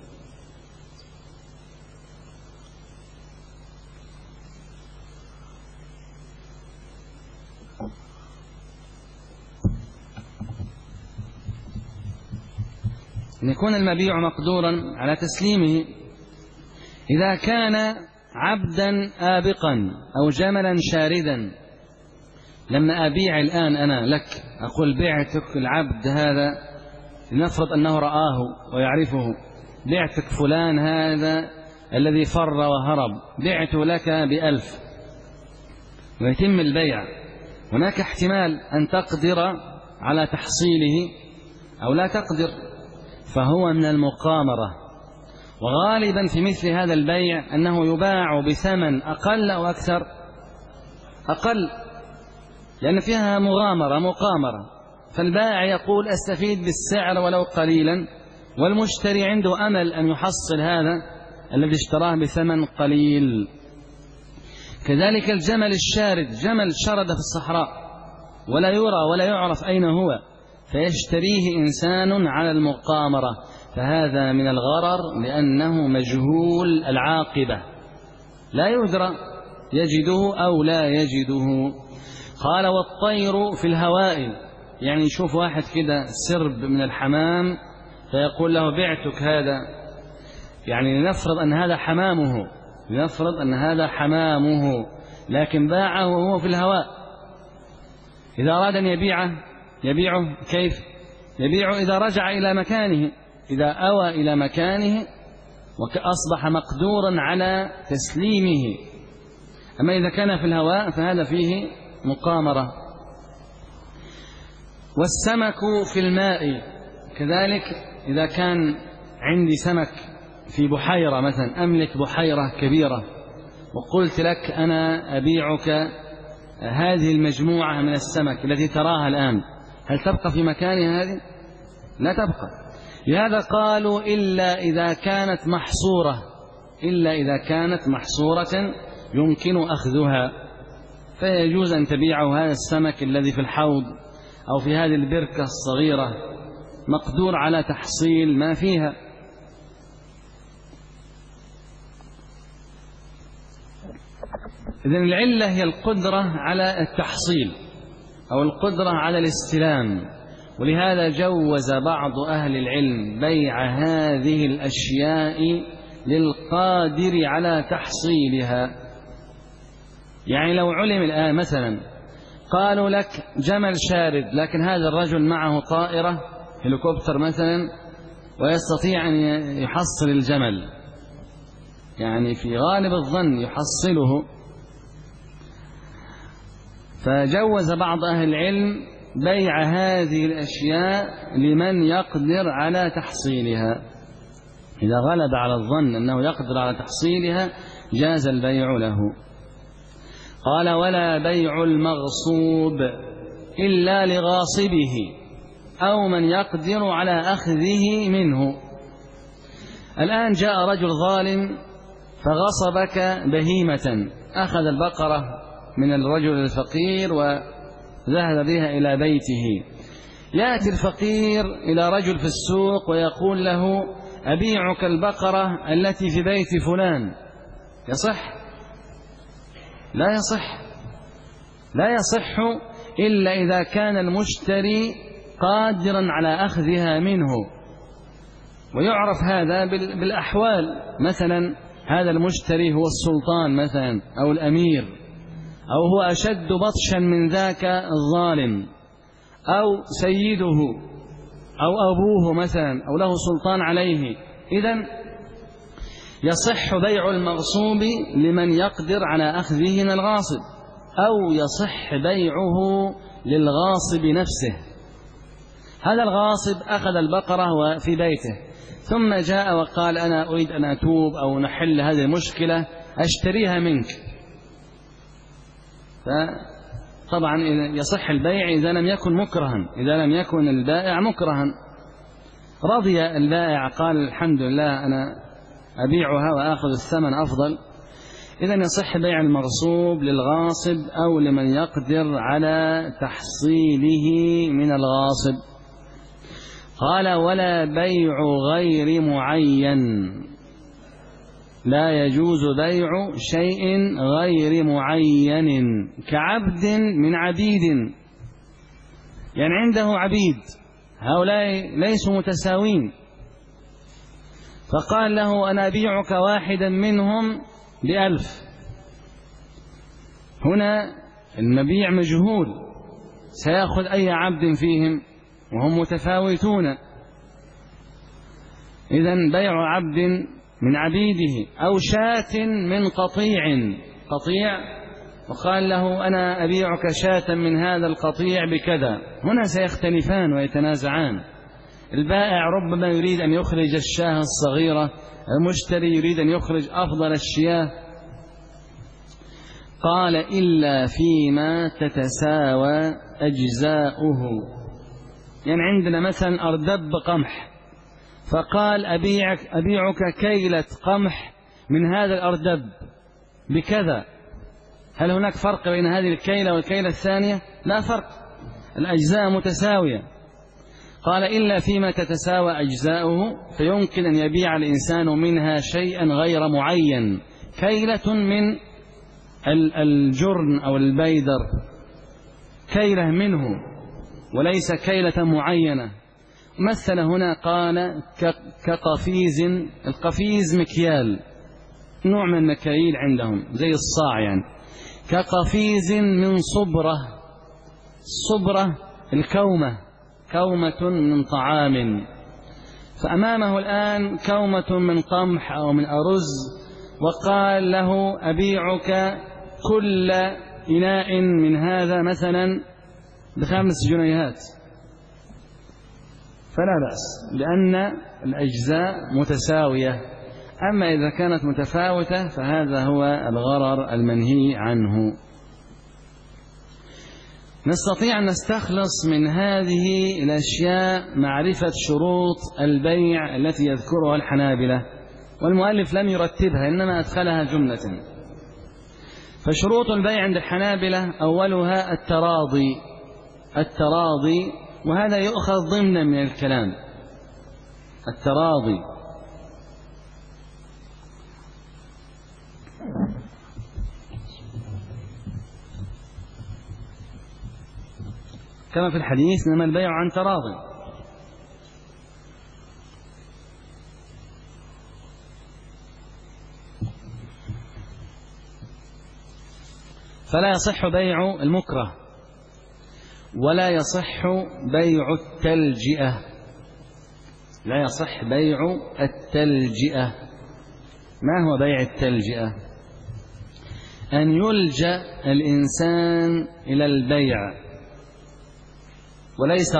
أن يكون المبيع مقدورا على تسليمه. إذا كان عبدا آبقا أو جملا شاردا، لما أبيع الآن أنا لك أقول بعتك العبد هذا، لنفرض أنه رآه ويعرفه، بعتك فلان هذا الذي فر وهرب، بعته لك ب1000 ويتم البيع. هناك احتمال أن تقدر على تحصيله أو لا تقدر، فهو من المقامرة. وغالبا في مثل هذا البيع أنه يباع بثمن أقل أو أكثر، أقل، لأن فيها مقامرة. فالبائع يقول أستفيد بالسعر ولو قليلا، والمشتري عنده أمل أن يحصل هذا الذي اشتراه بثمن قليل. كذلك الجمل الشارد، جمل شرد في الصحراء ولا يرى ولا يعرف أين هو، فيشتريه إنسان على المقامرة، فهذا من الغرر لأنه مجهول العاقبة، لا يدرى يجده أو لا يجده. قال والطير في الهواء، يعني يشوف واحد كده سرب من الحمام فيقول له بعتك هذا، يعني لنفرض أن هذا حمامه، لنفرض أن هذا حمامه لكن باعه وهو في الهواء. إذا أراد أن يبيعه كيف؟ يبيعه إذا رجع إلى مكانه، إذا أوى إلى مكانه وأصبح مقدورا على تسليمه. أما إذا كان في الهواء فهذا فيه مقامرة. والسمك في الماء كذلك، إذا كان عندي سمك في بحيرة مثلا، أملك بحيرة كبيرة وقلت لك أنا أبيعك هذه المجموعة من السمك التي تراها الآن، هل تبقى في مكانها هذه؟ لا تبقى. لهذا قالوا إلا إذا كانت محصورة، إلا إذا كانت محصورة يمكن أخذها، فيجوز أن تبيعه هذا السمك الذي في الحوض أو في هذه البركة الصغيرة مقدور على تحصيل ما فيها. إذن العلة هي القدرة على التحصيل أو القدرة على الاستلام، ولهذا جوز بعض أهل العلم بيع هذه الأشياء للقادر على تحصيلها. يعني لو علم الآن مثلا قالوا لك جمل شارد، لكن هذا الرجل معه طائرة هليكوبتر مثلا ويستطيع أن يحصل الجمل، يعني في غالب الظن يحصله، فجوز بعض أهل العلم بيع هذه الأشياء لمن يقدر على تحصيلها. إذا غلب على الظن أنه يقدر على تحصيلها جاز البيع له. قال: ولا بيع المغصوب إلا لغاصبه أو من يقدر على أخذه منه. الآن جاء رجل ظالم فغصبك بهيمة، أخذ البقرة من الرجل الفقير وذهب بها إلى بيته. يأتي الفقير إلى رجل في السوق ويقول له: أبيعك البقرة التي في بيت فلان. يصح؟ لا يصح، لا يصح إلا إذا كان المشتري قادرا على أخذها منه. ويعرف هذا بالأحوال، مثلا هذا المشتري هو السلطان مثلا أو الأمير، أو هو أشد بطشا من ذاك الظالم، أو سيده أو أبوه مثلا، أو له سلطان عليه. إذن يصح بيع المغصوب لمن يقدر على أخذه من الغاصب، أو يصح بيعه للغاصب نفسه. هذا الغاصب أخذ البقرة في بيته، ثم جاء وقال: أنا أريد أن أتوب أو نحل هذه المشكلة، أشتريها منك. فطبعا يصح البيع إذا لم يكن مكرها، إذا لم يكن البائع مكرها. رضي البائع، قال: الحمد لله، أنا أبيعها وآخذ الثمن أفضل. إذن يصح بيع المغصوب للغاصب أو لمن يقدر على تحصيله من الغاصب. قال: ولا بيع غير معين، لا يجوز بيع شيء غير معين كعبد من عبيد. يعني عنده عبيد، هؤلاء ليسوا متساوين، فقال له: أنا أبيعك واحدا منهم ب1,000. هنا المبيع مجهول، سيأخذ أي عبد فيهم وهم متفاوتون. إذن بيع عبد من عبيده أو شاة من قطيع، وقال له: أنا أبيعك شاة من هذا القطيع بكذا. هنا سيختلفان ويتنازعان. البائع ربما يريد أن يخرج الشاة الصغيرة، المشتري يريد أن يخرج أفضل الشياه. قال: إلا فيما تتساوى أجزاؤه. يعني عندنا مثلا أردب قمح، فقال: أبيعك كيلة قمح من هذا الأردب بكذا. هل هناك فرق بين هذه الكيلة والكيلة الثانية؟ لا فرق، الأجزاء متساوية. قال: إلا فيما تتساوى أجزاؤه، فيمكن أن يبيع الإنسان منها شيئا غير معين، كيلة من الجرن أو البيدر، كيلة منه وليس كيلة معينة. مثل هنا قال: كقفيز. القفيز مكيال، نوع من المكاييل عندهم زي الصاع يعني. كقفيز من صبرة. الصبرة الكومة، كومة من طعام. فأمامه الآن كومة من قمح أو من أرز، وقال له: أبيعك كل إناء من هذا مثلا ب5 جنيهات. فلا بأس، لأن الأجزاء متساوية. أما إذا كانت متفاوتة فهذا هو الغرر المنهي عنه. نستطيع أن نستخلص من هذه الأشياء معرفة شروط البيع التي يذكرها الحنابلة، والمؤلف لم يرتبها إنما أدخلها جملة. فشروط البيع عند الحنابلة أولها التراضي، وهذا يؤخذ ضمنا من الكلام. التراضي كما في الحديث إنما البيع عن تراض. فلا يصح بيع المكره، ولا يصح بيع التلجئة. لا يصح بيع التلجئة. ما هو بيع التلجئة؟ أن يلجأ الإنسان إلى البيع وليس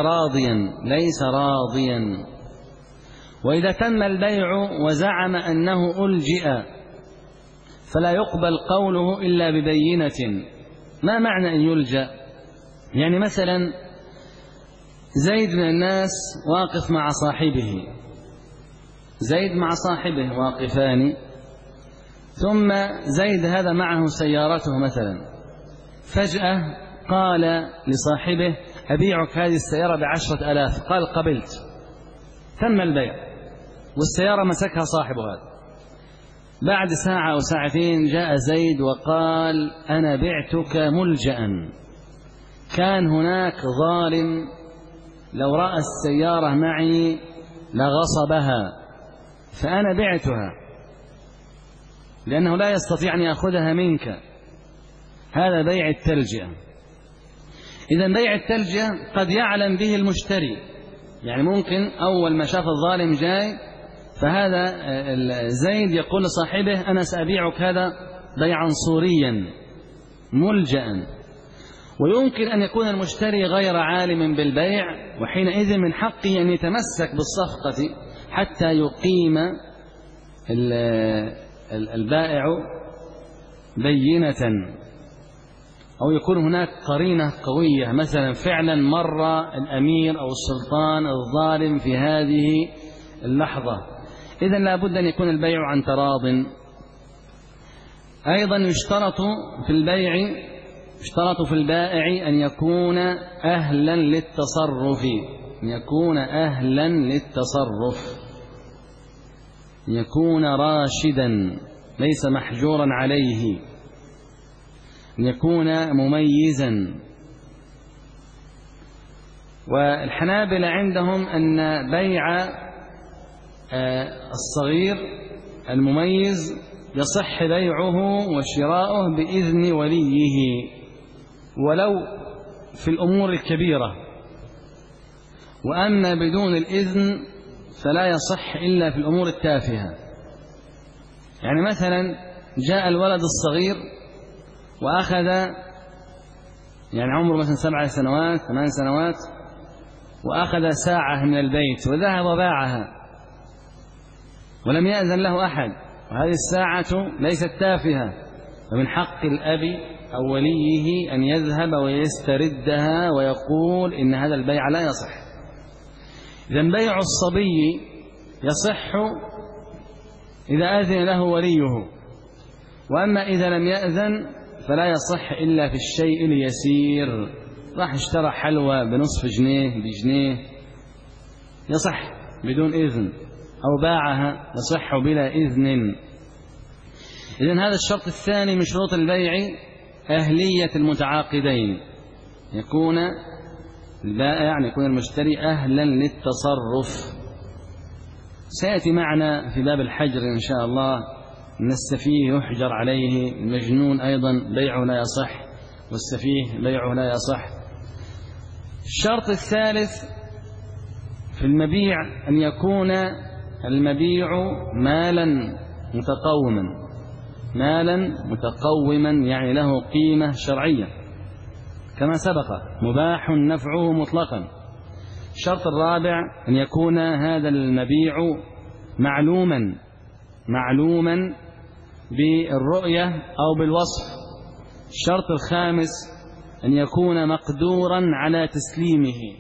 راضيا، وإذا تم البيع وزعم أنه ألجئ فلا يقبل قوله إلا ببينة. ما معنى أن يلجأ؟ يعني مثلا زيد من الناس واقف مع صاحبه، زيد مع صاحبه واقفان، ثم زيد هذا معه سيارته مثلا، فجأة قال لصاحبه أبيعك هذه السيارة ب10,000، قال قبلت، تم البيع والسيارة مسكها صاحب هذا. بعد ساعة أو ساعتين جاء زيد وقال أنا بعتك ملجأ، كان هناك ظالم لو رأى السيارة معي لغصبها، فأنا بعتها لأنه لا يستطيع أن يأخذها منك. هذا بيع التلجئة. إذن بيع التلجئة قد يعلم به المشتري، يعني ممكن أول ما شاف الظالم جاي فهذا زيد يقول لصاحبه أنا سأبيعك هذا بيعا صوريا ملجأ، ويمكن أن يكون المشتري غير عالم بالبيع، وحينئذ من حقه أن يتمسك بالصفقة حتى يقيم البائع بينة، أو يكون هناك قرينة قوية، مثلا فعلا مر الأمير أو السلطان الظالم في هذه اللحظة. إذن لا بد أن يكون البيع عن تراض. أيضا يشترط في البائع أن يكون أهلا للتصرف، يكون راشدا ليس محجورا عليه، يكون مميزا. والحنابلة عندهم أن بيع الصغير المميز يصح بيعه وشراؤه بإذن وليه ولو في الأمور الكبيرة، وأما بدون الإذن فلا يصح إلا في الأمور التافهة. يعني مثلا جاء الولد الصغير وأخذ، يعني عمره مثلا 7 سنوات 8 سنوات، وأخذ ساعة من البيت وذهب وباعها ولم يأذن له أحد، وهذه الساعة ليست تافهة، فمن حق الأب أو وليه أن يذهب ويستردها ويقول إن هذا البيع لا يصح. إذن بيع الصبي يصح إذا أذن له وليه، وأما إذا لم يأذن فلا يصح إلا في الشيء اليسير. راح اشترى حلوى بنصف جنيه بجنيه يصح بدون إذن، أو باعها يصح بلا إذن. إذن هذا الشرط الثاني من شروط البيع أهلية المتعاقدين، يكون البائع يكون المشتري أهلا للتصرف. سيأتي معنا في باب الحجر إن شاء الله أن السفيه يحجر عليه، المجنون أيضا بيعه لا يصح، والسفيه بيعه لا يصح. الشرط الثالث في المبيع أن يكون المبيع مالا متقوما، يعني له قيمة شرعية كما سبق، مباح نفعه مطلقا. الشرط الرابع أن يكون هذا المبيع معلوما بالرؤية أو بالوصف. الشرط الخامس أن يكون مقدورا على تسليمه.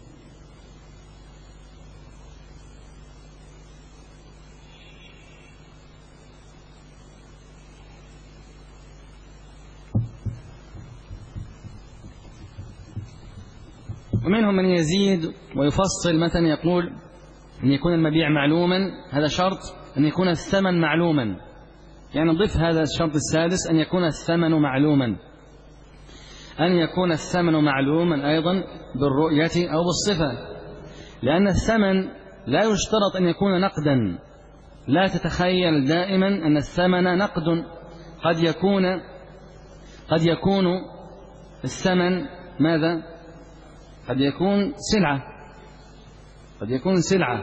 ومنهم من يزيد ويفصل، مثلا يقول أن يكون المبيع معلوما، هذا شرط أن يكون الثمن معلوما، يعني نضيف هذا الشرط السادس أن يكون الثمن معلوما. أن يكون الثمن معلوما أيضا بالرؤية أو بالصفة، لأن الثمن لا يشترط أن يكون نقدا. لا تتخيل دائما أن الثمن نقد، قد يكون الثمن ماذا؟ قد يكون سلعة.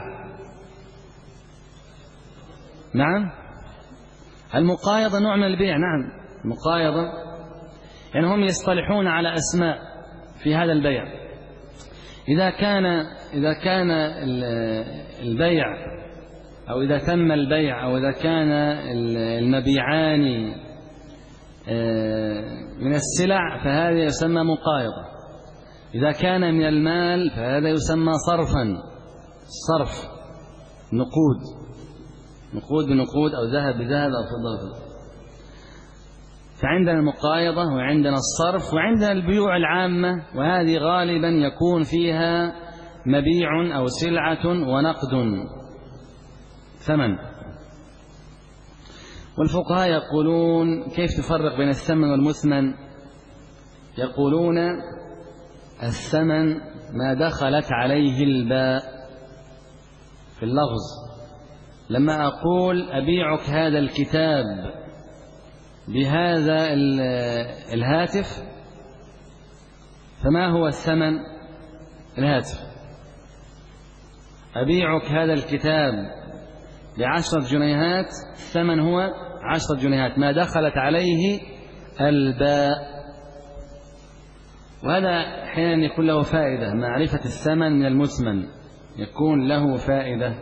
نعم، المقايضة نوع من البيع. نعم، المقايضة يعني هم يصطلحون على أسماء في هذا البيع. إذا كان البيع أو إذا تم البيع أو إذا كان المبيعان من السلع فهذا يسمى مقايضة. إذا كان من المال فهذا يسمى صرفا، صرف نقود بنقود أو ذهب بذهب أو فضة بفضة. فعندنا المقايضة وعندنا الصرف وعندنا البيوع العامة، وهذه غالبا يكون فيها مبيع أو سلعة ونقد ثمن. والفقهاء يقولون كيف تفرق بين الثمن والمثمن؟ يقولون الثمن ما دخلت عليه الباء في اللفظ. لما أقول أبيعك هذا الكتاب بهذا الهاتف، فما هو الثمن؟ الهاتف. أبيعك هذا الكتاب ب10 جنيهات، الثمن هو 10 جنيهات ما دخلت عليه الباء. وهذا أحيانا يكون له فائدة، معرفة الثمن من المثمن يكون له فائدة.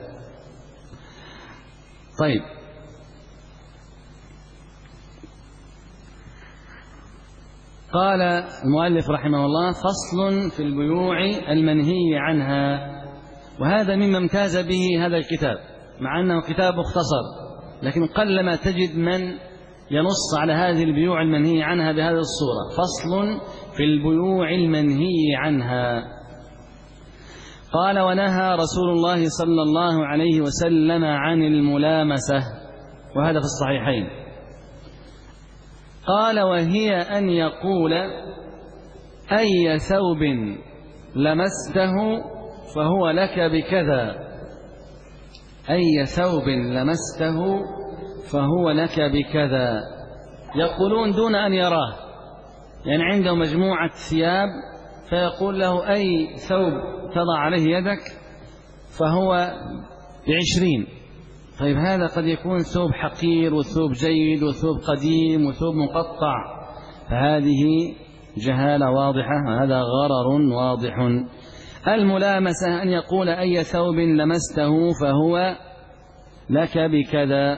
طيب، قال المؤلف رحمه الله: فصل في البيوع المنهي عنها. وهذا مما امتاز به هذا الكتاب، مع أنه كتاب مختصر، لكن قلما تجد من ينص على هذه البيوع المنهي عنها بهذه الصورة. فصل في البيوع المنهي عنها. قال: ونهى رسول الله صلى الله عليه وسلم عن الملامسة، وهذا في الصحيحين. قال: وهي أن يقول أي ثوب لمسته فهو لك بكذا، أي ثوب لمسته فهو لك بكذا. يقولون دون أن يراه، يعني عنده مجموعة ثياب فيقول له أي ثوب تضع عليه يدك فهو ب20. طيب، هذا قد يكون ثوب حقير وثوب جيد وثوب قديم وثوب مقطع، فهذه جهالة واضحة، وهذا غرر واضح. الملامسة أن يقول أي ثوب لمسته فهو لك بكذا.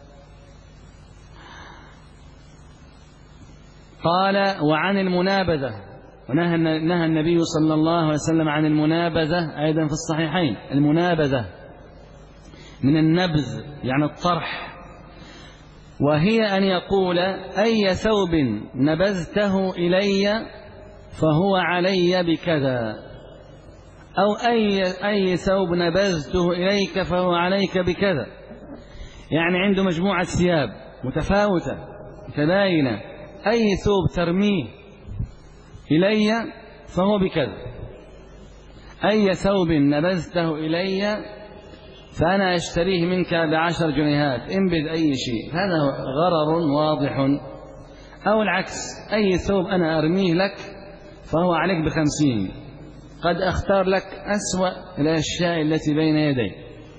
قال: وعن المنابذة، ونهى النبي صلى الله عليه وسلم عن المنابذة أيضا في الصحيحين. المنابذة من النبذ يعني الطرح، وهي أن يقول أي ثوب نبذته إلي فهو علي بكذا، أو أي ثوب نبذته إليك فهو عليك بكذا. يعني عنده مجموعة ثياب متفاوتة متباينة، أي ثوب ترميه إلي فهو بكذا، أي ثوب نبذته إلي فأنا أشتريه منك ب10 جنيهات، انبذ أي شيء. هذا غرر واضح. أو العكس، أي ثوب أنا أرميه لك فهو عليك ب50، قد أختار لك أسوأ الأشياء التي بين يدي.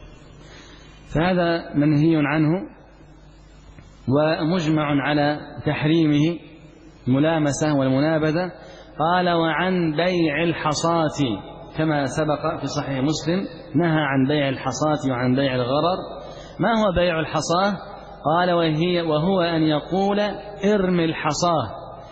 فهذا منهي عنه ومجمع على تحريمه، ملامسة والمنابذة. قال: وعن بيع الحصاة، كما سبق في صحيح مسلم نهى عن بيع الحصاة وعن بيع الغرر. ما هو بيع الحصاة؟ قال: وهو أن يقول ارمي الحصاة،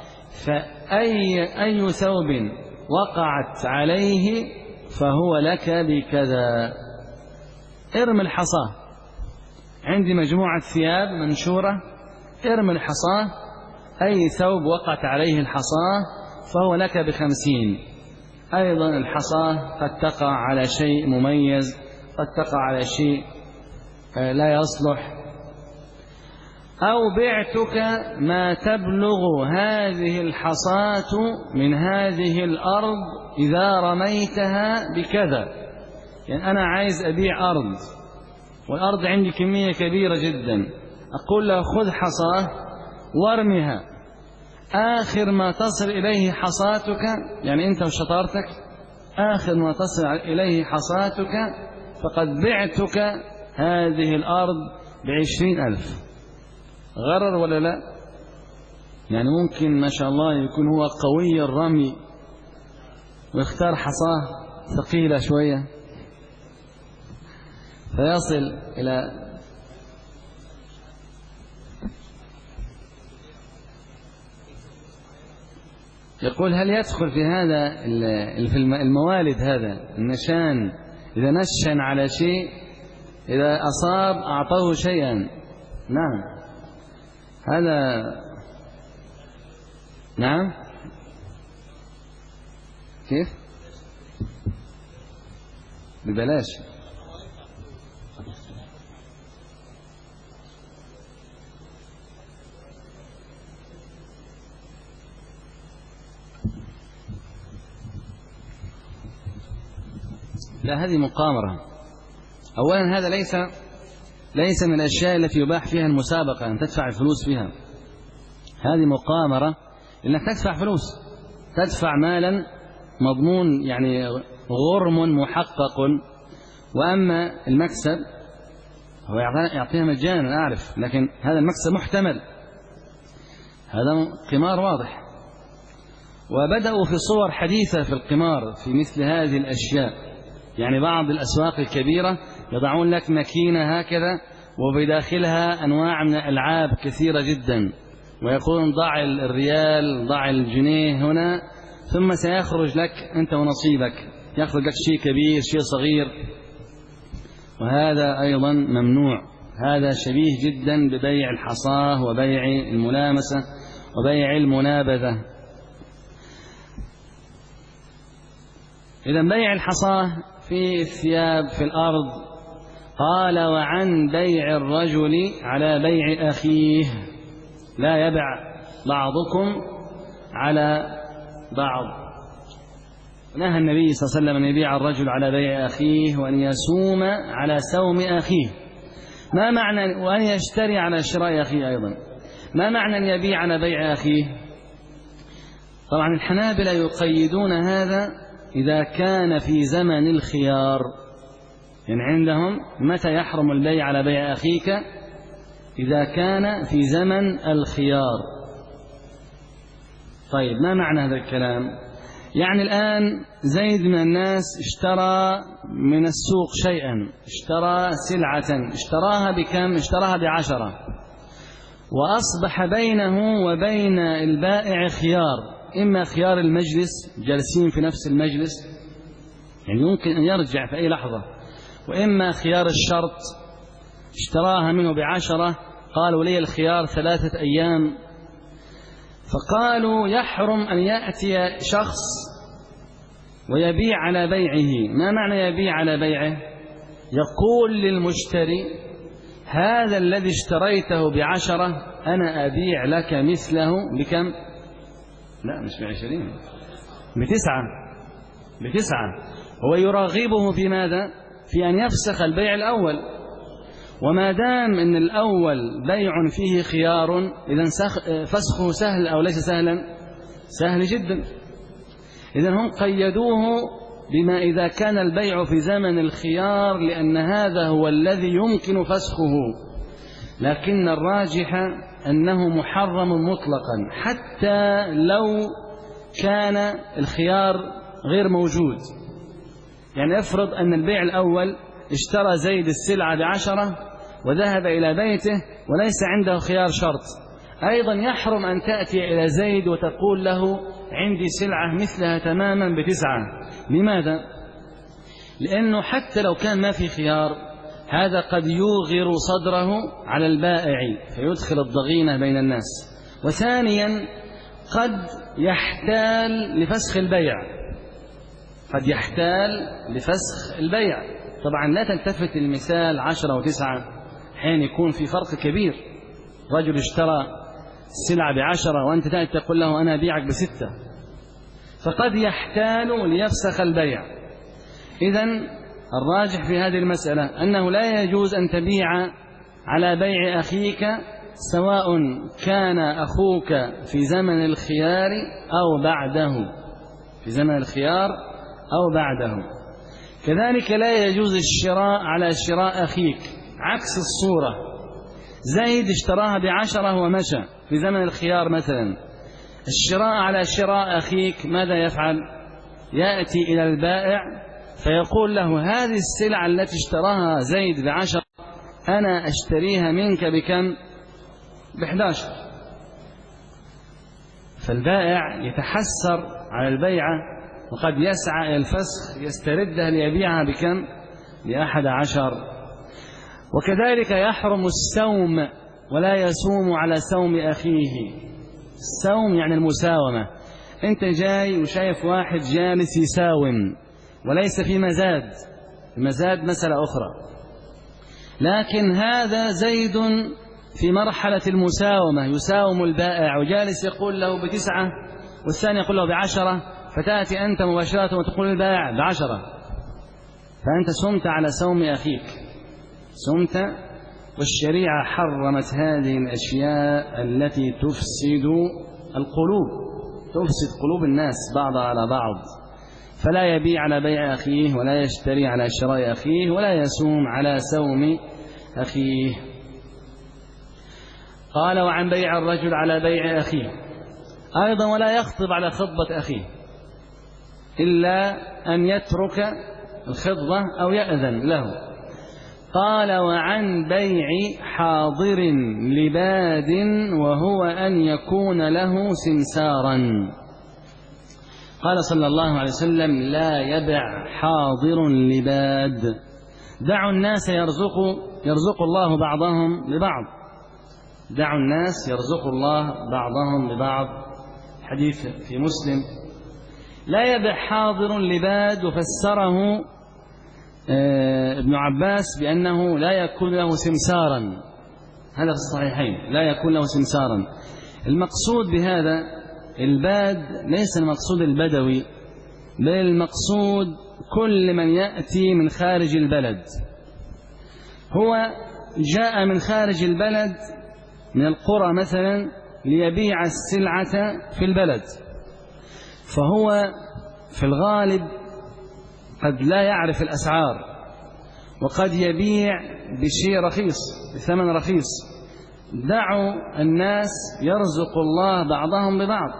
فأي ثوب وقعت عليه فهو لك بكذا. ارمي الحصاة، عندي مجموعة ثياب منشورة، ارمي الحصاة، أي ثوب وقعت عليه الحصاة فهو لك ب50. أيضا الحصاة قد تقع على شيء مميز، قد تقع على شيء لا يصلح. أو بعتك ما تبلغ هذه الحصاة من هذه الأرض إذا رميتها بكذا. يعني أنا عايز أبيع أرض والأرض عندي كمية كبيرة جدا، أقول له خذ حصاة وارمها، آخر ما تصل إليه حصاتك، يعني أنت وشطارتك، آخر ما تصل إليه حصاتك فقد بعتك هذه الأرض ب20,000. غرر ولا لا؟ يعني ممكن ما شاء الله يكون هو قوي الرمي ويختار حصاة ثقيلة شوية فيصل إلى يقول هل يدخل في هذا في الموالد هذا النشان إذا نشن على شيء إذا أصاب أعطاه شيئا؟ نعم هذا نعم. كيف ببلاش؟ لا هذه مقامرة. أولا هذا ليس من الأشياء التي يباح فيها المسابقة أن تدفع الفلوس فيها. هذه مقامرة إنك تدفع فلوس، تدفع مالا مضمون يعني غرم محقق، وأما المكسب هو يعطيها مجانا أعرف، لكن هذا المكسب محتمل، هذا قمار واضح. وبدأوا في صور حديثة في القمار في مثل هذه الأشياء، يعني بعض الأسواق الكبيرة يضعون لك ماكينة هكذا وبداخلها أنواع من الألعاب كثيرة جدا، ويقولون ضع الريال ضع الجنيه هنا ثم سيخرج لك أنت ونصيبك، يخرج لك شيء كبير شيء صغير، وهذا أيضا ممنوع. هذا شبيه جدا ببيع الحصاة وبيع الملامسة وبيع المنابذة. إذا بيع الحصاة في الثياب في الأرض. قال وعن بيع الرجل على بيع أخيه، لا يبع بعضكم على بعض. نهى النبي صلى الله عليه وسلم أن يبيع الرجل على بيع أخيه وأن يسوم على سوم أخيه. ما معنى وأن يشتري على شراء أخيه أيضا؟ ما معنى أن يبيع على بيع أخيه؟ طبعا الحنابلة يقيدون هذا إذا كان في زمن الخيار، يعني عندهم متى يحرم البيع على بيع أخيك؟ إذا كان في زمن الخيار. طيب ما معنى هذا الكلام؟ يعني الآن زيد من الناس اشترى من السوق شيئا، اشترى سلعة، اشتراها بكم؟ اشتراها ب10، وأصبح بينه وبين البائع خيار، إما خيار المجلس جالسين في نفس المجلس يعني يمكن أن يرجع في أي لحظة، وإما خيار الشرط اشتراها منه ب10 قالوا لي الخيار 3 أيام، فقالوا يحرم أن يأتي شخص ويبيع على بيعه. ما معنى يبيع على بيعه؟ يقول للمشتري هذا الذي اشتريته ب10 أنا أبيع لك مثله بكم؟ لا مش ب20، ب9. هو يراغبه في ماذا؟ في أن يفسخ البيع الأول، وما دام أن الأول بيع فيه خيار إذن فسخه سهل أو ليس سهلا؟ سهل جدا. إذن هم قيدوه بما إذا كان البيع في زمن الخيار لأن هذا هو الذي يمكن فسخه، لكن الراجح أنه محرم مطلقا حتى لو كان الخيار غير موجود. يعني افرض أن البيع الأول اشترى زيد السلعة ب10 وذهب إلى بيته وليس عنده خيار شرط، أيضا يحرم أن تأتي إلى زيد وتقول له عندي سلعة مثلها تماما ب9. لماذا؟ لأنه حتى لو كان ما في خيار هذا قد يوغر صدره على البائع فيدخل الضغينة بين الناس. وثانيا قد يحتال لفسخ البيع، قد يحتال لفسخ البيع. طبعا لا تلتفت المثال 10 و9، حين يكون في فرق كبير، رجل اشترى السلعة ب10 وأنت تأتي تقول له أنا أبيعك ب6، فقد يحتال ليفسخ البيع. إذن الراجح في هذه المسألة أنه لا يجوز أن تبيع على بيع أخيك، سواء كان أخوك في زمن الخيار أو بعده، في زمن الخيار أو بعده. كذلك لا يجوز الشراء على شراء أخيك، عكس الصورة. زيد اشتراها ب10 ومشى في زمن الخيار مثلا، الشراء على شراء أخيك ماذا يفعل؟ يأتي إلى البائع فيقول له هذه السلعة التي اشتراها زيد ب10 أنا أشتريها منك بكم؟ ب11. فالبائع يتحسر على البيعة وقد يسعى إلى الفسخ يستردها ليبيعها بكم؟ ب11. وكذلك يحرم السوم ولا يسوم على سوم أخيه. السوم يعني المساومة، أنت جاي وشايف واحد جالس يساوم وليس في مزاد، المزاد مسألة أخرى، لكن هذا زيد في مرحلة المساومة يساوم البائع وجالس يقول له ب9 والثاني يقول له ب10، فتأتي أنت مباشرة وتقول البائع ب10، فأنت سمت على سوم أخيك، سمت. والشريعة حرمت هذه الأشياء التي تفسد القلوب، تفسد قلوب الناس بعضها على بعض. فلا يبيع على بيع أخيه، ولا يشتري على شراء أخيه، ولا يسوم على سوم أخيه. قال وعن بيع الرجل على بيع أخيه أيضا، ولا يخطب على خطبة أخيه إلا أن يترك الخطبة أو يأذن له. قال وعن بيع حاضر لباد وهو أن يكون له سمسارا. قال صلى الله عليه وسلم لا يبع حاضر لباد. دعوا الناس يرزق الله بعضهم ببعض، دعوا الناس يرزق الله بعضهم ببعض، حديث في مسلم. لا يبع حاضر لباد، وفسره ابن عباس بأنه لا يكون له سمسارا، هذا في الصحيحين، لا يكون له سمسارا. المقصود بهذا الباد ليس المقصود البدوي، بل المقصود كل من يأتي من خارج البلد. هو جاء من خارج البلد من القرى مثلا ليبيع السلعة في البلد، فهو في الغالب قد لا يعرف الأسعار، وقد يبيع بشيء رخيص، بثمن رخيص. دعوا الناس يرزق الله بعضهم ببعض.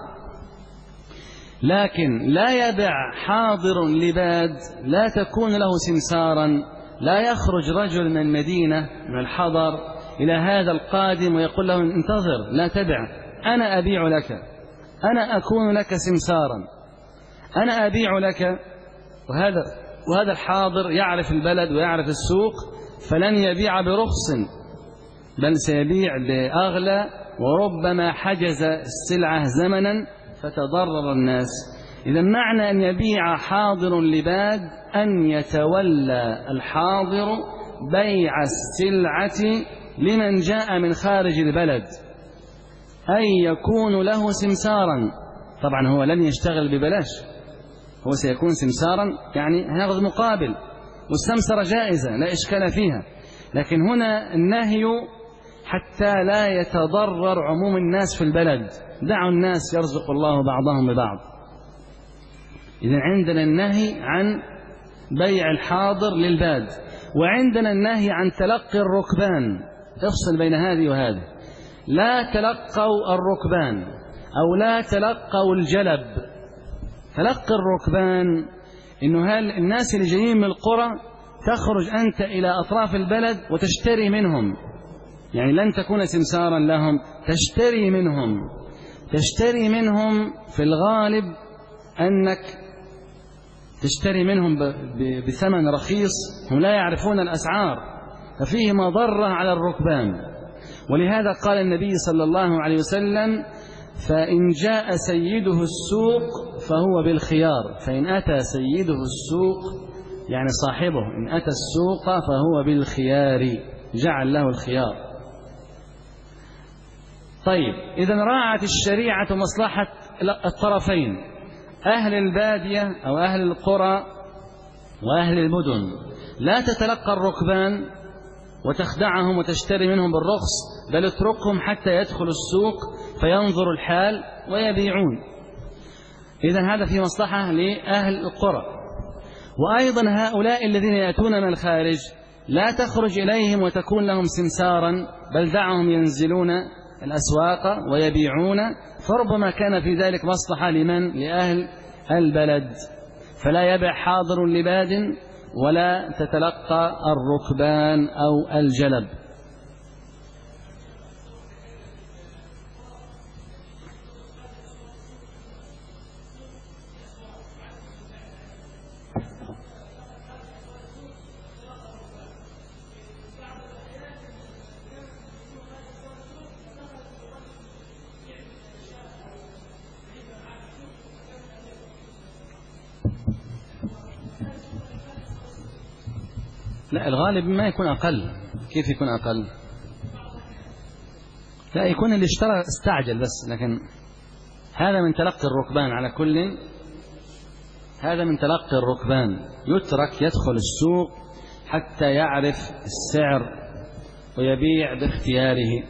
لكن لا يبع حاضر لباد، لا تكون له سمسارا، لا يخرج رجل من المدينة من الحضر إلى هذا القادم ويقول له انتظر لا تبع، أنا أبيع لك، أنا أكون لك سمسارا، أنا أبيع لك. وهذا الحاضر يعرف البلد ويعرف السوق، فلن يبيع برخص، بل سيبيع بأغلى، وربما حجز السلعة زمنا فتضرر الناس. إذا معنى أن يبيع حاضر لباد أن يتولى الحاضر بيع السلعة لمن جاء من خارج البلد، أي يكون له سمسارا. طبعا هو لن يشتغل ببلاش، هو سيكون سمسارا، يعني هياخذ مقابل، والسمسرة جائزة لا إشكال فيها، لكن هنا النهي حتى لا يتضرر عموم الناس في البلد. دعوا الناس يرزق الله بعضهم ببعض. إذن عندنا النهي عن بيع الحاضر للباد، وعندنا النهي عن تلقي الركبان. تفصل بين هذه وهذه، لا تلقوا الركبان أو لا تلقوا الجلب. تلقي الركبان إنه الناس اللي جايين من القرى تخرج أنت إلى أطراف البلد وتشتري منهم، يعني لن تكون سمسارا لهم، تشتري منهم. تشتري منهم في الغالب أنك تشتري منهم بثمن رخيص، هم لا يعرفون الأسعار، ففيه مضرة على الركبان. ولهذا قال النبي صلى الله عليه وسلم فإن جاء سيده السوق فهو بالخيار، فإن أتى سيده السوق يعني صاحبه إن أتى السوق فهو بالخيار، جعل له الخيار. طيب، إذا راعت الشريعة مصلحة الطرفين، أهل البادية أو أهل القرى وأهل المدن، لا تتلقى الركبان وتخدعهم وتشتري منهم بالرخص، بل اتركهم حتى يدخلوا السوق فينظروا الحال ويبيعون. إذن هذا في مصلحة لأهل القرى. وأيضا هؤلاء الذين يأتون من الخارج لا تخرج إليهم وتكون لهم سمسارا، بل دعهم ينزلون الأسواق ويبيعون، فربما كان في ذلك مصلحة لمن؟ لأهل البلد، فلا يبيع حاضر لباد ولا تتلقى الركبان أو الجلب. لا، الغالب ما يكون أقل. كيف يكون أقل؟ لا، يكون اللي اشترى استعجل بس، لكن هذا من تلقي الركبان على كل، هذا من تلقي الركبان، يترك يدخل السوق حتى يعرف السعر ويبيع باختياره.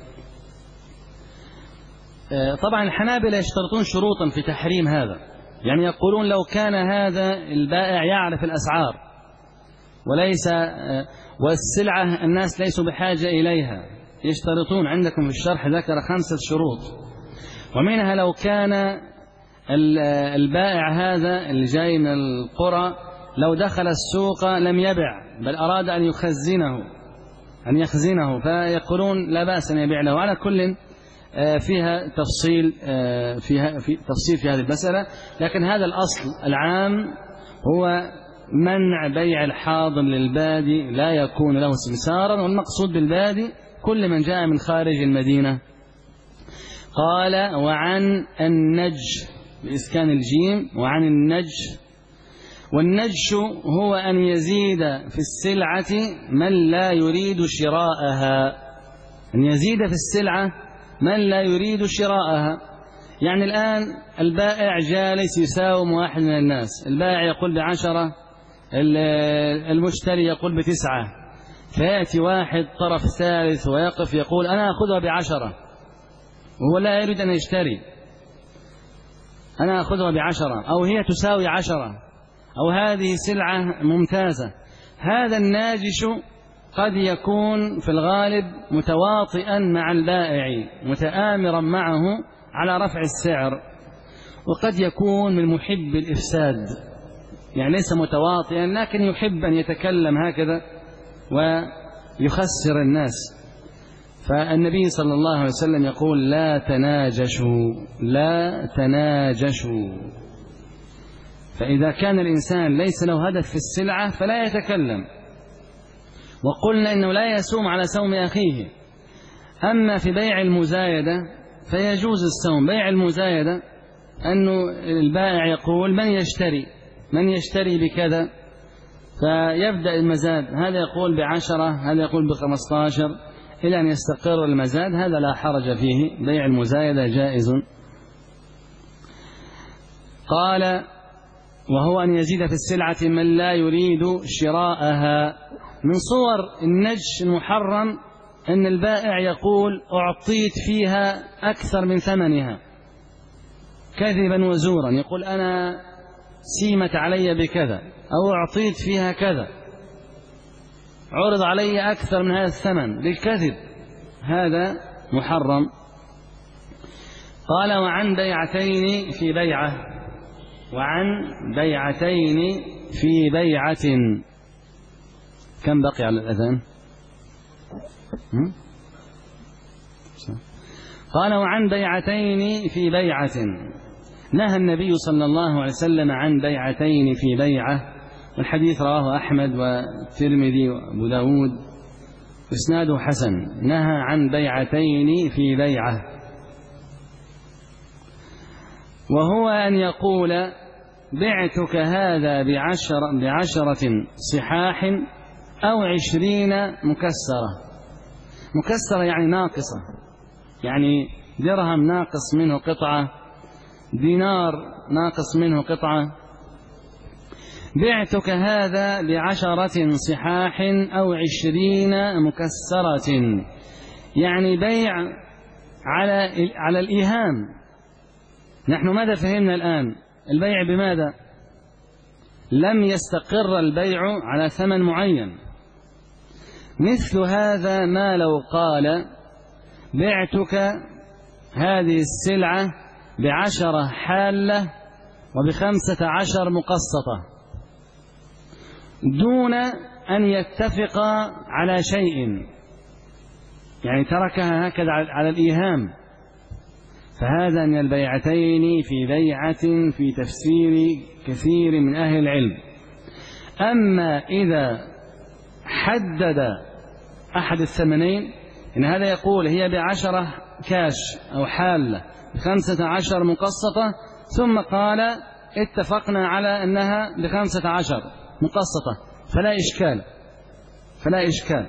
طبعا الحنابلة يشترطون شروطا في تحريم هذا، يعني يقولون لو كان هذا البائع يعرف الأسعار وليس والسلعة الناس ليسوا بحاجة إليها، يشترطون عندكم في الشرح ذكر 5 شروط، ومنها لو كان البائع هذا اللي جاي من القرى لو دخل السوق لم يبع بل أراد أن يخزنه فيقولون لا بأس أن يبيع له. على كل فيها تفصيل في هذه المسألة، لكن هذا الأصل العام هو منع بيع الحاضر للبادي، لا يكون له سمسارا، والمقصود بالبادي كل من جاء من خارج المدينة. قال وعن النج بإسكان الجيم، وعن النج، والنجش هو أن يزيد في السلعة من لا يريد شراءها، أن يزيد في السلعة من لا يريد شراءها. يعني الآن البائع جالس يساوم واحد من الناس، البائع يقول ب10، المشتري يقول ب9، فيأتي واحد طرف ثالث ويقف يقول أنا أخذها ب10 وهو لا يريد أن يشتري، أنا أخذها ب10 أو هي تساوي 10 أو هذه سلعة ممتازة. هذا الناجش قد يكون في الغالب متواطئا مع البائع، متآمرا معه على رفع السعر، وقد يكون من محب الإفساد، يعني ليس متواطئا لكن يحب أن يتكلم هكذا ويخسر الناس. فالنبي صلى الله عليه وسلم يقول لا تناجشوا، لا تناجشوا. فإذا كان الإنسان ليس له هدف في السلعة فلا يتكلم. وقلنا إنه لا يسوم على سوم أخيه. أما في بيع المزايدة فيجوز السوم. بيع المزايدة أنه البائع يقول من يشتري بكذا، فيبدأ المزاد، هذا يقول ب10، هذا يقول ب15 إلى أن يستقر المزاد، هذا لا حرج فيه، بيع المزايدة جائز. قال وهو أن يزيد في السلعة من لا يريد شراءها. من صور النجش المحرم أن البائع يقول أعطيت فيها أكثر من ثمنها كذبا وزورا، يقول أنا سيمت علي بكذا، أو أعطيت فيها كذا، عرض علي أكثر من هذا الثمن بالكذب، هذا محرم. قال وعن بيعتين في بيعة، وعن بيعتين في بيعة. كم بقي على الأذان؟ قال وعن بيعتين في بيعة. نهى النبي صلى الله عليه وسلم عن بيعتين في بيعة، والحديث رواه أحمد والترمذي وأبو داود، إسناده حسن. نهى عن بيعتين في بيعة، وهو أن يقول بعتك هذا ب10 صحاح أو 20 مكسرة. مكسرة يعني ناقصة، يعني درهم ناقص منه قطعة، دينار ناقص منه قطعة، بعتك هذا ب10 صحاح أو 20 مكسرة، يعني بيع على الإيهام. نحن ماذا فهمنا الآن؟ البيع بماذا؟ لم يستقر البيع على ثمن معين. مثل هذا ما لو قال بعتك هذه السلعة ب10 حالة وب15 مقسطة، دون أن يتفق على شيء، يعني تركها هكذا على الإيهام، فهذا من البيعتين في بيعة في تفسير كثير من أهل العلم. أما إذا حدد أحد الثمنين، إن هذا يقول هي ب10 كاش أو حالة ب15 مقسطة، ثم قال اتفقنا على أنها ب15 مقسطة، فلا إشكال.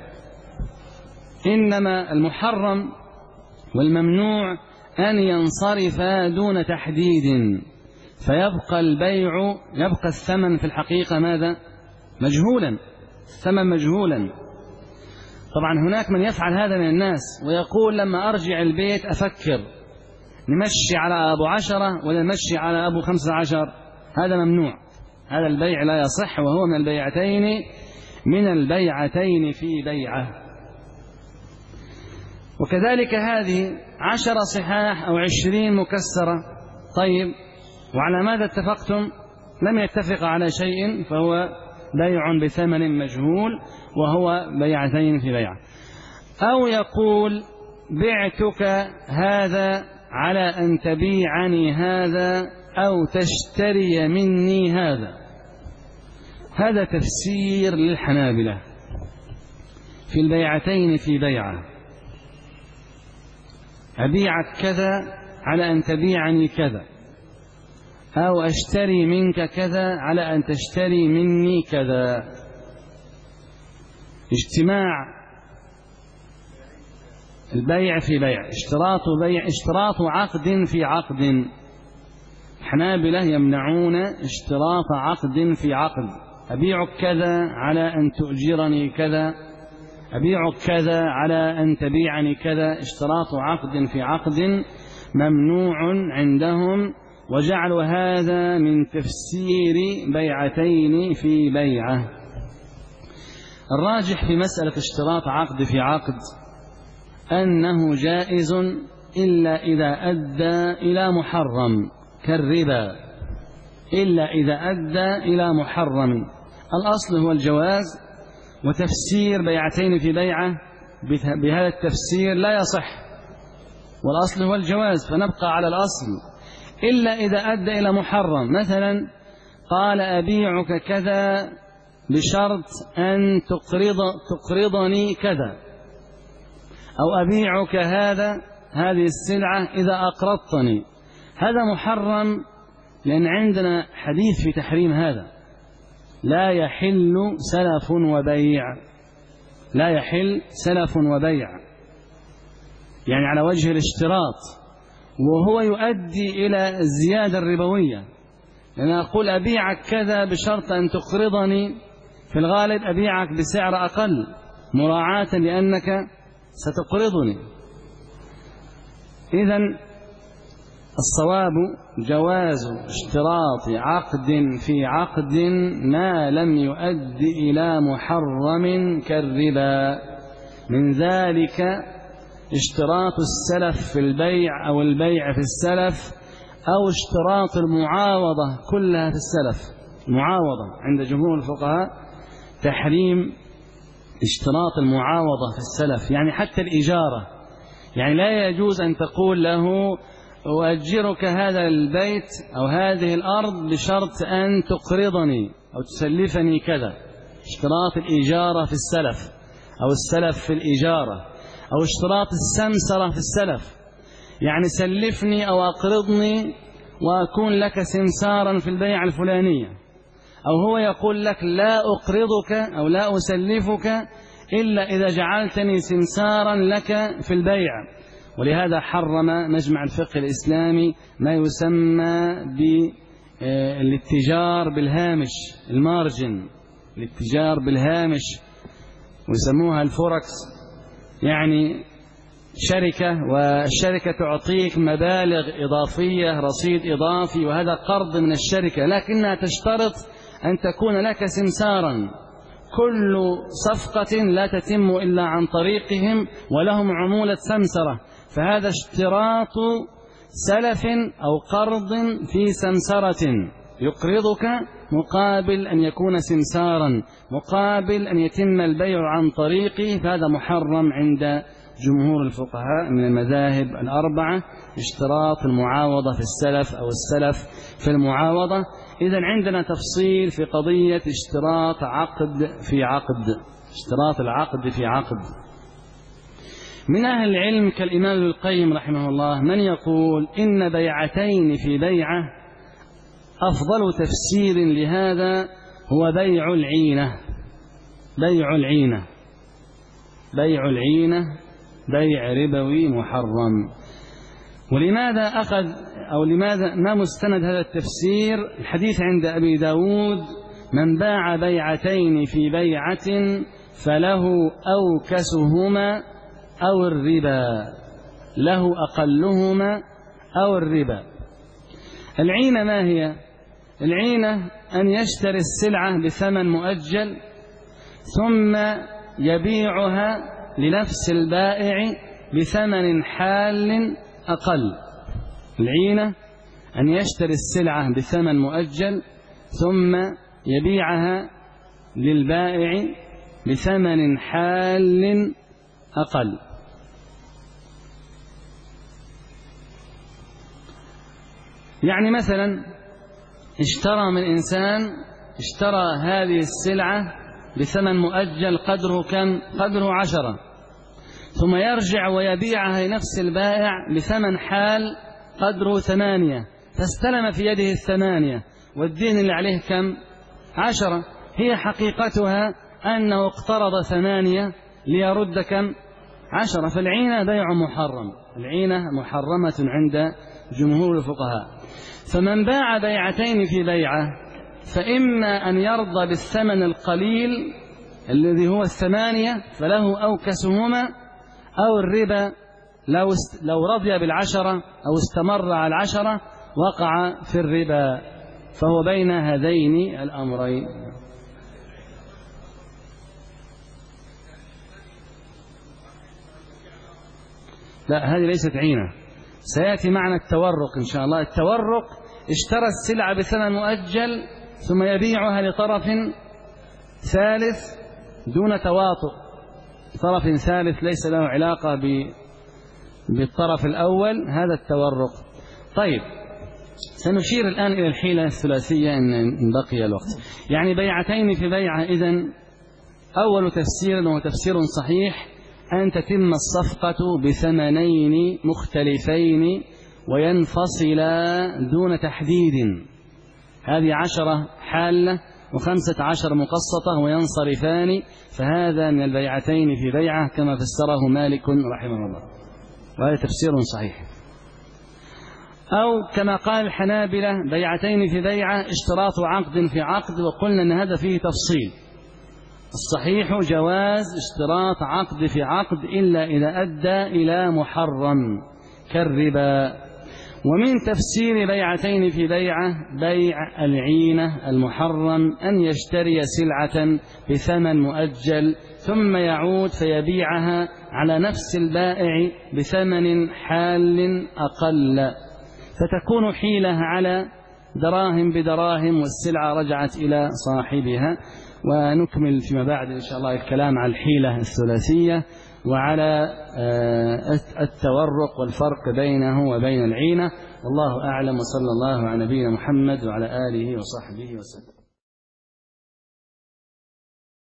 إنما المحرم والممنوع أن ينصرف دون تحديد، فيبقى البيع، يبقى الثمن في الحقيقة ماذا؟ مجهولا، الثمن مجهولا. طبعا هناك من يفعل هذا من الناس ويقول لما أرجع البيت أفكر نمشي على أبو 10 ولا نمشي على أبو 15. هذا ممنوع، هذا البيع لا يصح، وهو من البيعتين في بيعة. وكذلك هذه 10 صحاح أو 20 مكسرة، طيب وعلى ماذا اتفقتم؟ لم يتفق على شيء، فهو بيع بثمن مجهول، وهو بيعتين في بيعة. أو يقول بعتك هذا على أن تبيعني هذا أو تشتري مني هذا. هذا تفسير للحنابلة في البيعتين في بيعة، أبيعك كذا على أن تبيعني كذا، أو أشتري منك كذا على أن تشتري مني كذا. اجتماع البيع في بيع، اشتراط عقد في عقد. الحنابلة يمنعون اشتراط عقد في عقد، أبيعك كذا على أن تؤجرني كذا، أبيعك كذا على أن تبيعني كذا. اشتراط عقد في عقد ممنوع عندهم، وجعلوا هذا من تفسير بيعتين في بيعة. الراجح في مسألة اشتراط عقد في عقد أنه جائز إلا إذا أدى إلى محرم كالربا، إلا إذا أدى إلى محرم. الأصل هو الجواز، وتفسير بيعتين في بيعة بهذا التفسير لا يصح، والأصل هو الجواز، فنبقى على الأصل إلا إذا أدى إلى محرم. مثلا قال أبيعك كذا بشرط أن تقرضني كذا، أو أبيعك هذه السلعة إذا أقرضتني. هذا محرم، لأن عندنا حديث في تحريم هذا: لا يحل سلف وبيع، لا يحل سلف وبيع، يعني على وجه الاشتراط، وهو يؤدي إلى الزيادة الربوية. لأن أقول أبيعك كذا بشرط أن تقرضني، في الغالب أبيعك بسعر أقل مراعاة لأنك ستقرضني. إذن الصواب جواز اشتراط عقد في عقد ما لم يؤدي إلى محرم كالربا. من ذلك اشتراط السلف في البيع أو البيع في السلف، أو اشتراط المعاوضة كلها في السلف. المعاوضة عند جمهور الفقهاء تحريم اشتراط المعاوضة في السلف، يعني حتى الإجارة، يعني لا يجوز أن تقول له أؤجرك هذا البيت أو هذه الأرض بشرط أن تقرضني أو تسلفني كذا. اشتراط الإجارة في السلف، أو السلف في الإجارة، أو اشتراط السمسرة في السلف، يعني سلفني أو أقرضني وأكون لك سمسارا في البيع الفلانية، أو هو يقول لك لا أقرضك أو لا أسلفك إلا إذا جعلتني سمسارا لك في البيع، ولهذا حرم مجمع الفقه الإسلامي ما يسمى بالاتجار بالهامش، المارجن، الاتجار بالهامش، ويسموها الفوركس، يعني شركة والشركة تعطيك مبالغ إضافية، رصيد إضافي، وهذا قرض من الشركة، لكنها تشترط أن تكون لك سمسارا، كل صفقة لا تتم إلا عن طريقهم ولهم عمولة سمسرة، فهذا اشتراط سلف أو قرض في سمسرة، يقرضك مقابل أن يكون سمسارا، مقابل أن يتم البيع عن طريقه، فهذا محرم عند جمهور الفقهاء من المذاهب الأربعة، اشتراط المعاوضة في السلف أو السلف في المعاوضة. إذن عندنا تفصيل في قضية اشتراط عقد في عقد، اشتراط العقد في عقد. من أهل العلم كالإمام ابن القيم رحمه الله من يقول إن بيعتين في بيعة أفضل تفسير لهذا هو بيع العينة. بيع العينة، بيع العينة بيع ربوي محرم. ولماذا أخذ أو لماذا ما مستند هذا التفسير؟ الحديث عند أبي داود: من باع بيعتين في بيعة فله أوكسهما أو الربا، له أقلهما أو الربا. العينة ما هي؟ العينة أن يشتري السلعة بثمن مؤجل ثم يبيعها لنفس البائع بثمن حال أقل. العينة أن يشتري السلعة بثمن مؤجل ثم يبيعها للبائع بثمن حال أقل. يعني مثلا اشترى من إنسان، اشترى هذه السلعة بثمن مؤجل قدره كم؟ قدره 10، ثم يرجع ويبيعها لنفس البائع بثمن حال قدره 8، فاستلم في يده 8 والدين اللي عليه كم؟ 10. هي حقيقتها أنه اقترض 8 ليرد كم؟ 10. فالعينة بيع محرم، العينة محرمة عند جمهور الفقهاء. فمن باع بيعتين في بيعة فإما أن يرضى بالثمن القليل الذي هو 8 فله أوكسهما، أو الربا لو رضي ب10 أو استمر على 10 وقع في الربا، فهو بين هذين الأمرين. لا، هذه ليست عينة، سيأتي معنا التورق إن شاء الله. التورق اشترى السلعة بثمن مؤجل ثم يبيعها لطرف ثالث دون تواطؤ، طرف ثالث ليس له علاقة بالطرف الأول، هذا التورق. طيب، سنشير الآن إلى الحيلة الثلاثية إن بقي الوقت. يعني بيعتين في بيعة، إذن أول تفسير وهو تفسير صحيح أن تتم الصفقة بثمنين مختلفين وينفصلا دون تحديد، هذه 10 حالة و15 مقسطة وينصرفان، فهذا من البيعتين في بيعة كما فسره مالك رحمه الله، وهذا تفسير صحيح. أو كما قال الحنابلة بيعتين في بيعة اشتراط عقد في عقد، وقلنا أن هذا فيه تفصيل. الصحيح جواز اشتراط عقد في عقد إلا إذا أدى إلى محرم كالربا. ومن تفسير بيعتين في بيعة بيع العينة المحرم أن يشتري سلعة بثمن مؤجل ثم يعود فيبيعها على نفس البائع بثمن حال أقل، فتكون حيلة على دراهم بدراهم والسلعة رجعت إلى صاحبها. ونكمل فيما بعد إن شاء الله الكلام على الحيلة الثلاثية وعلى التورق والفرق بينه وبين العينة. والله أعلم، وصلى الله على نبينا محمد وعلى آله وصحبه وسلم.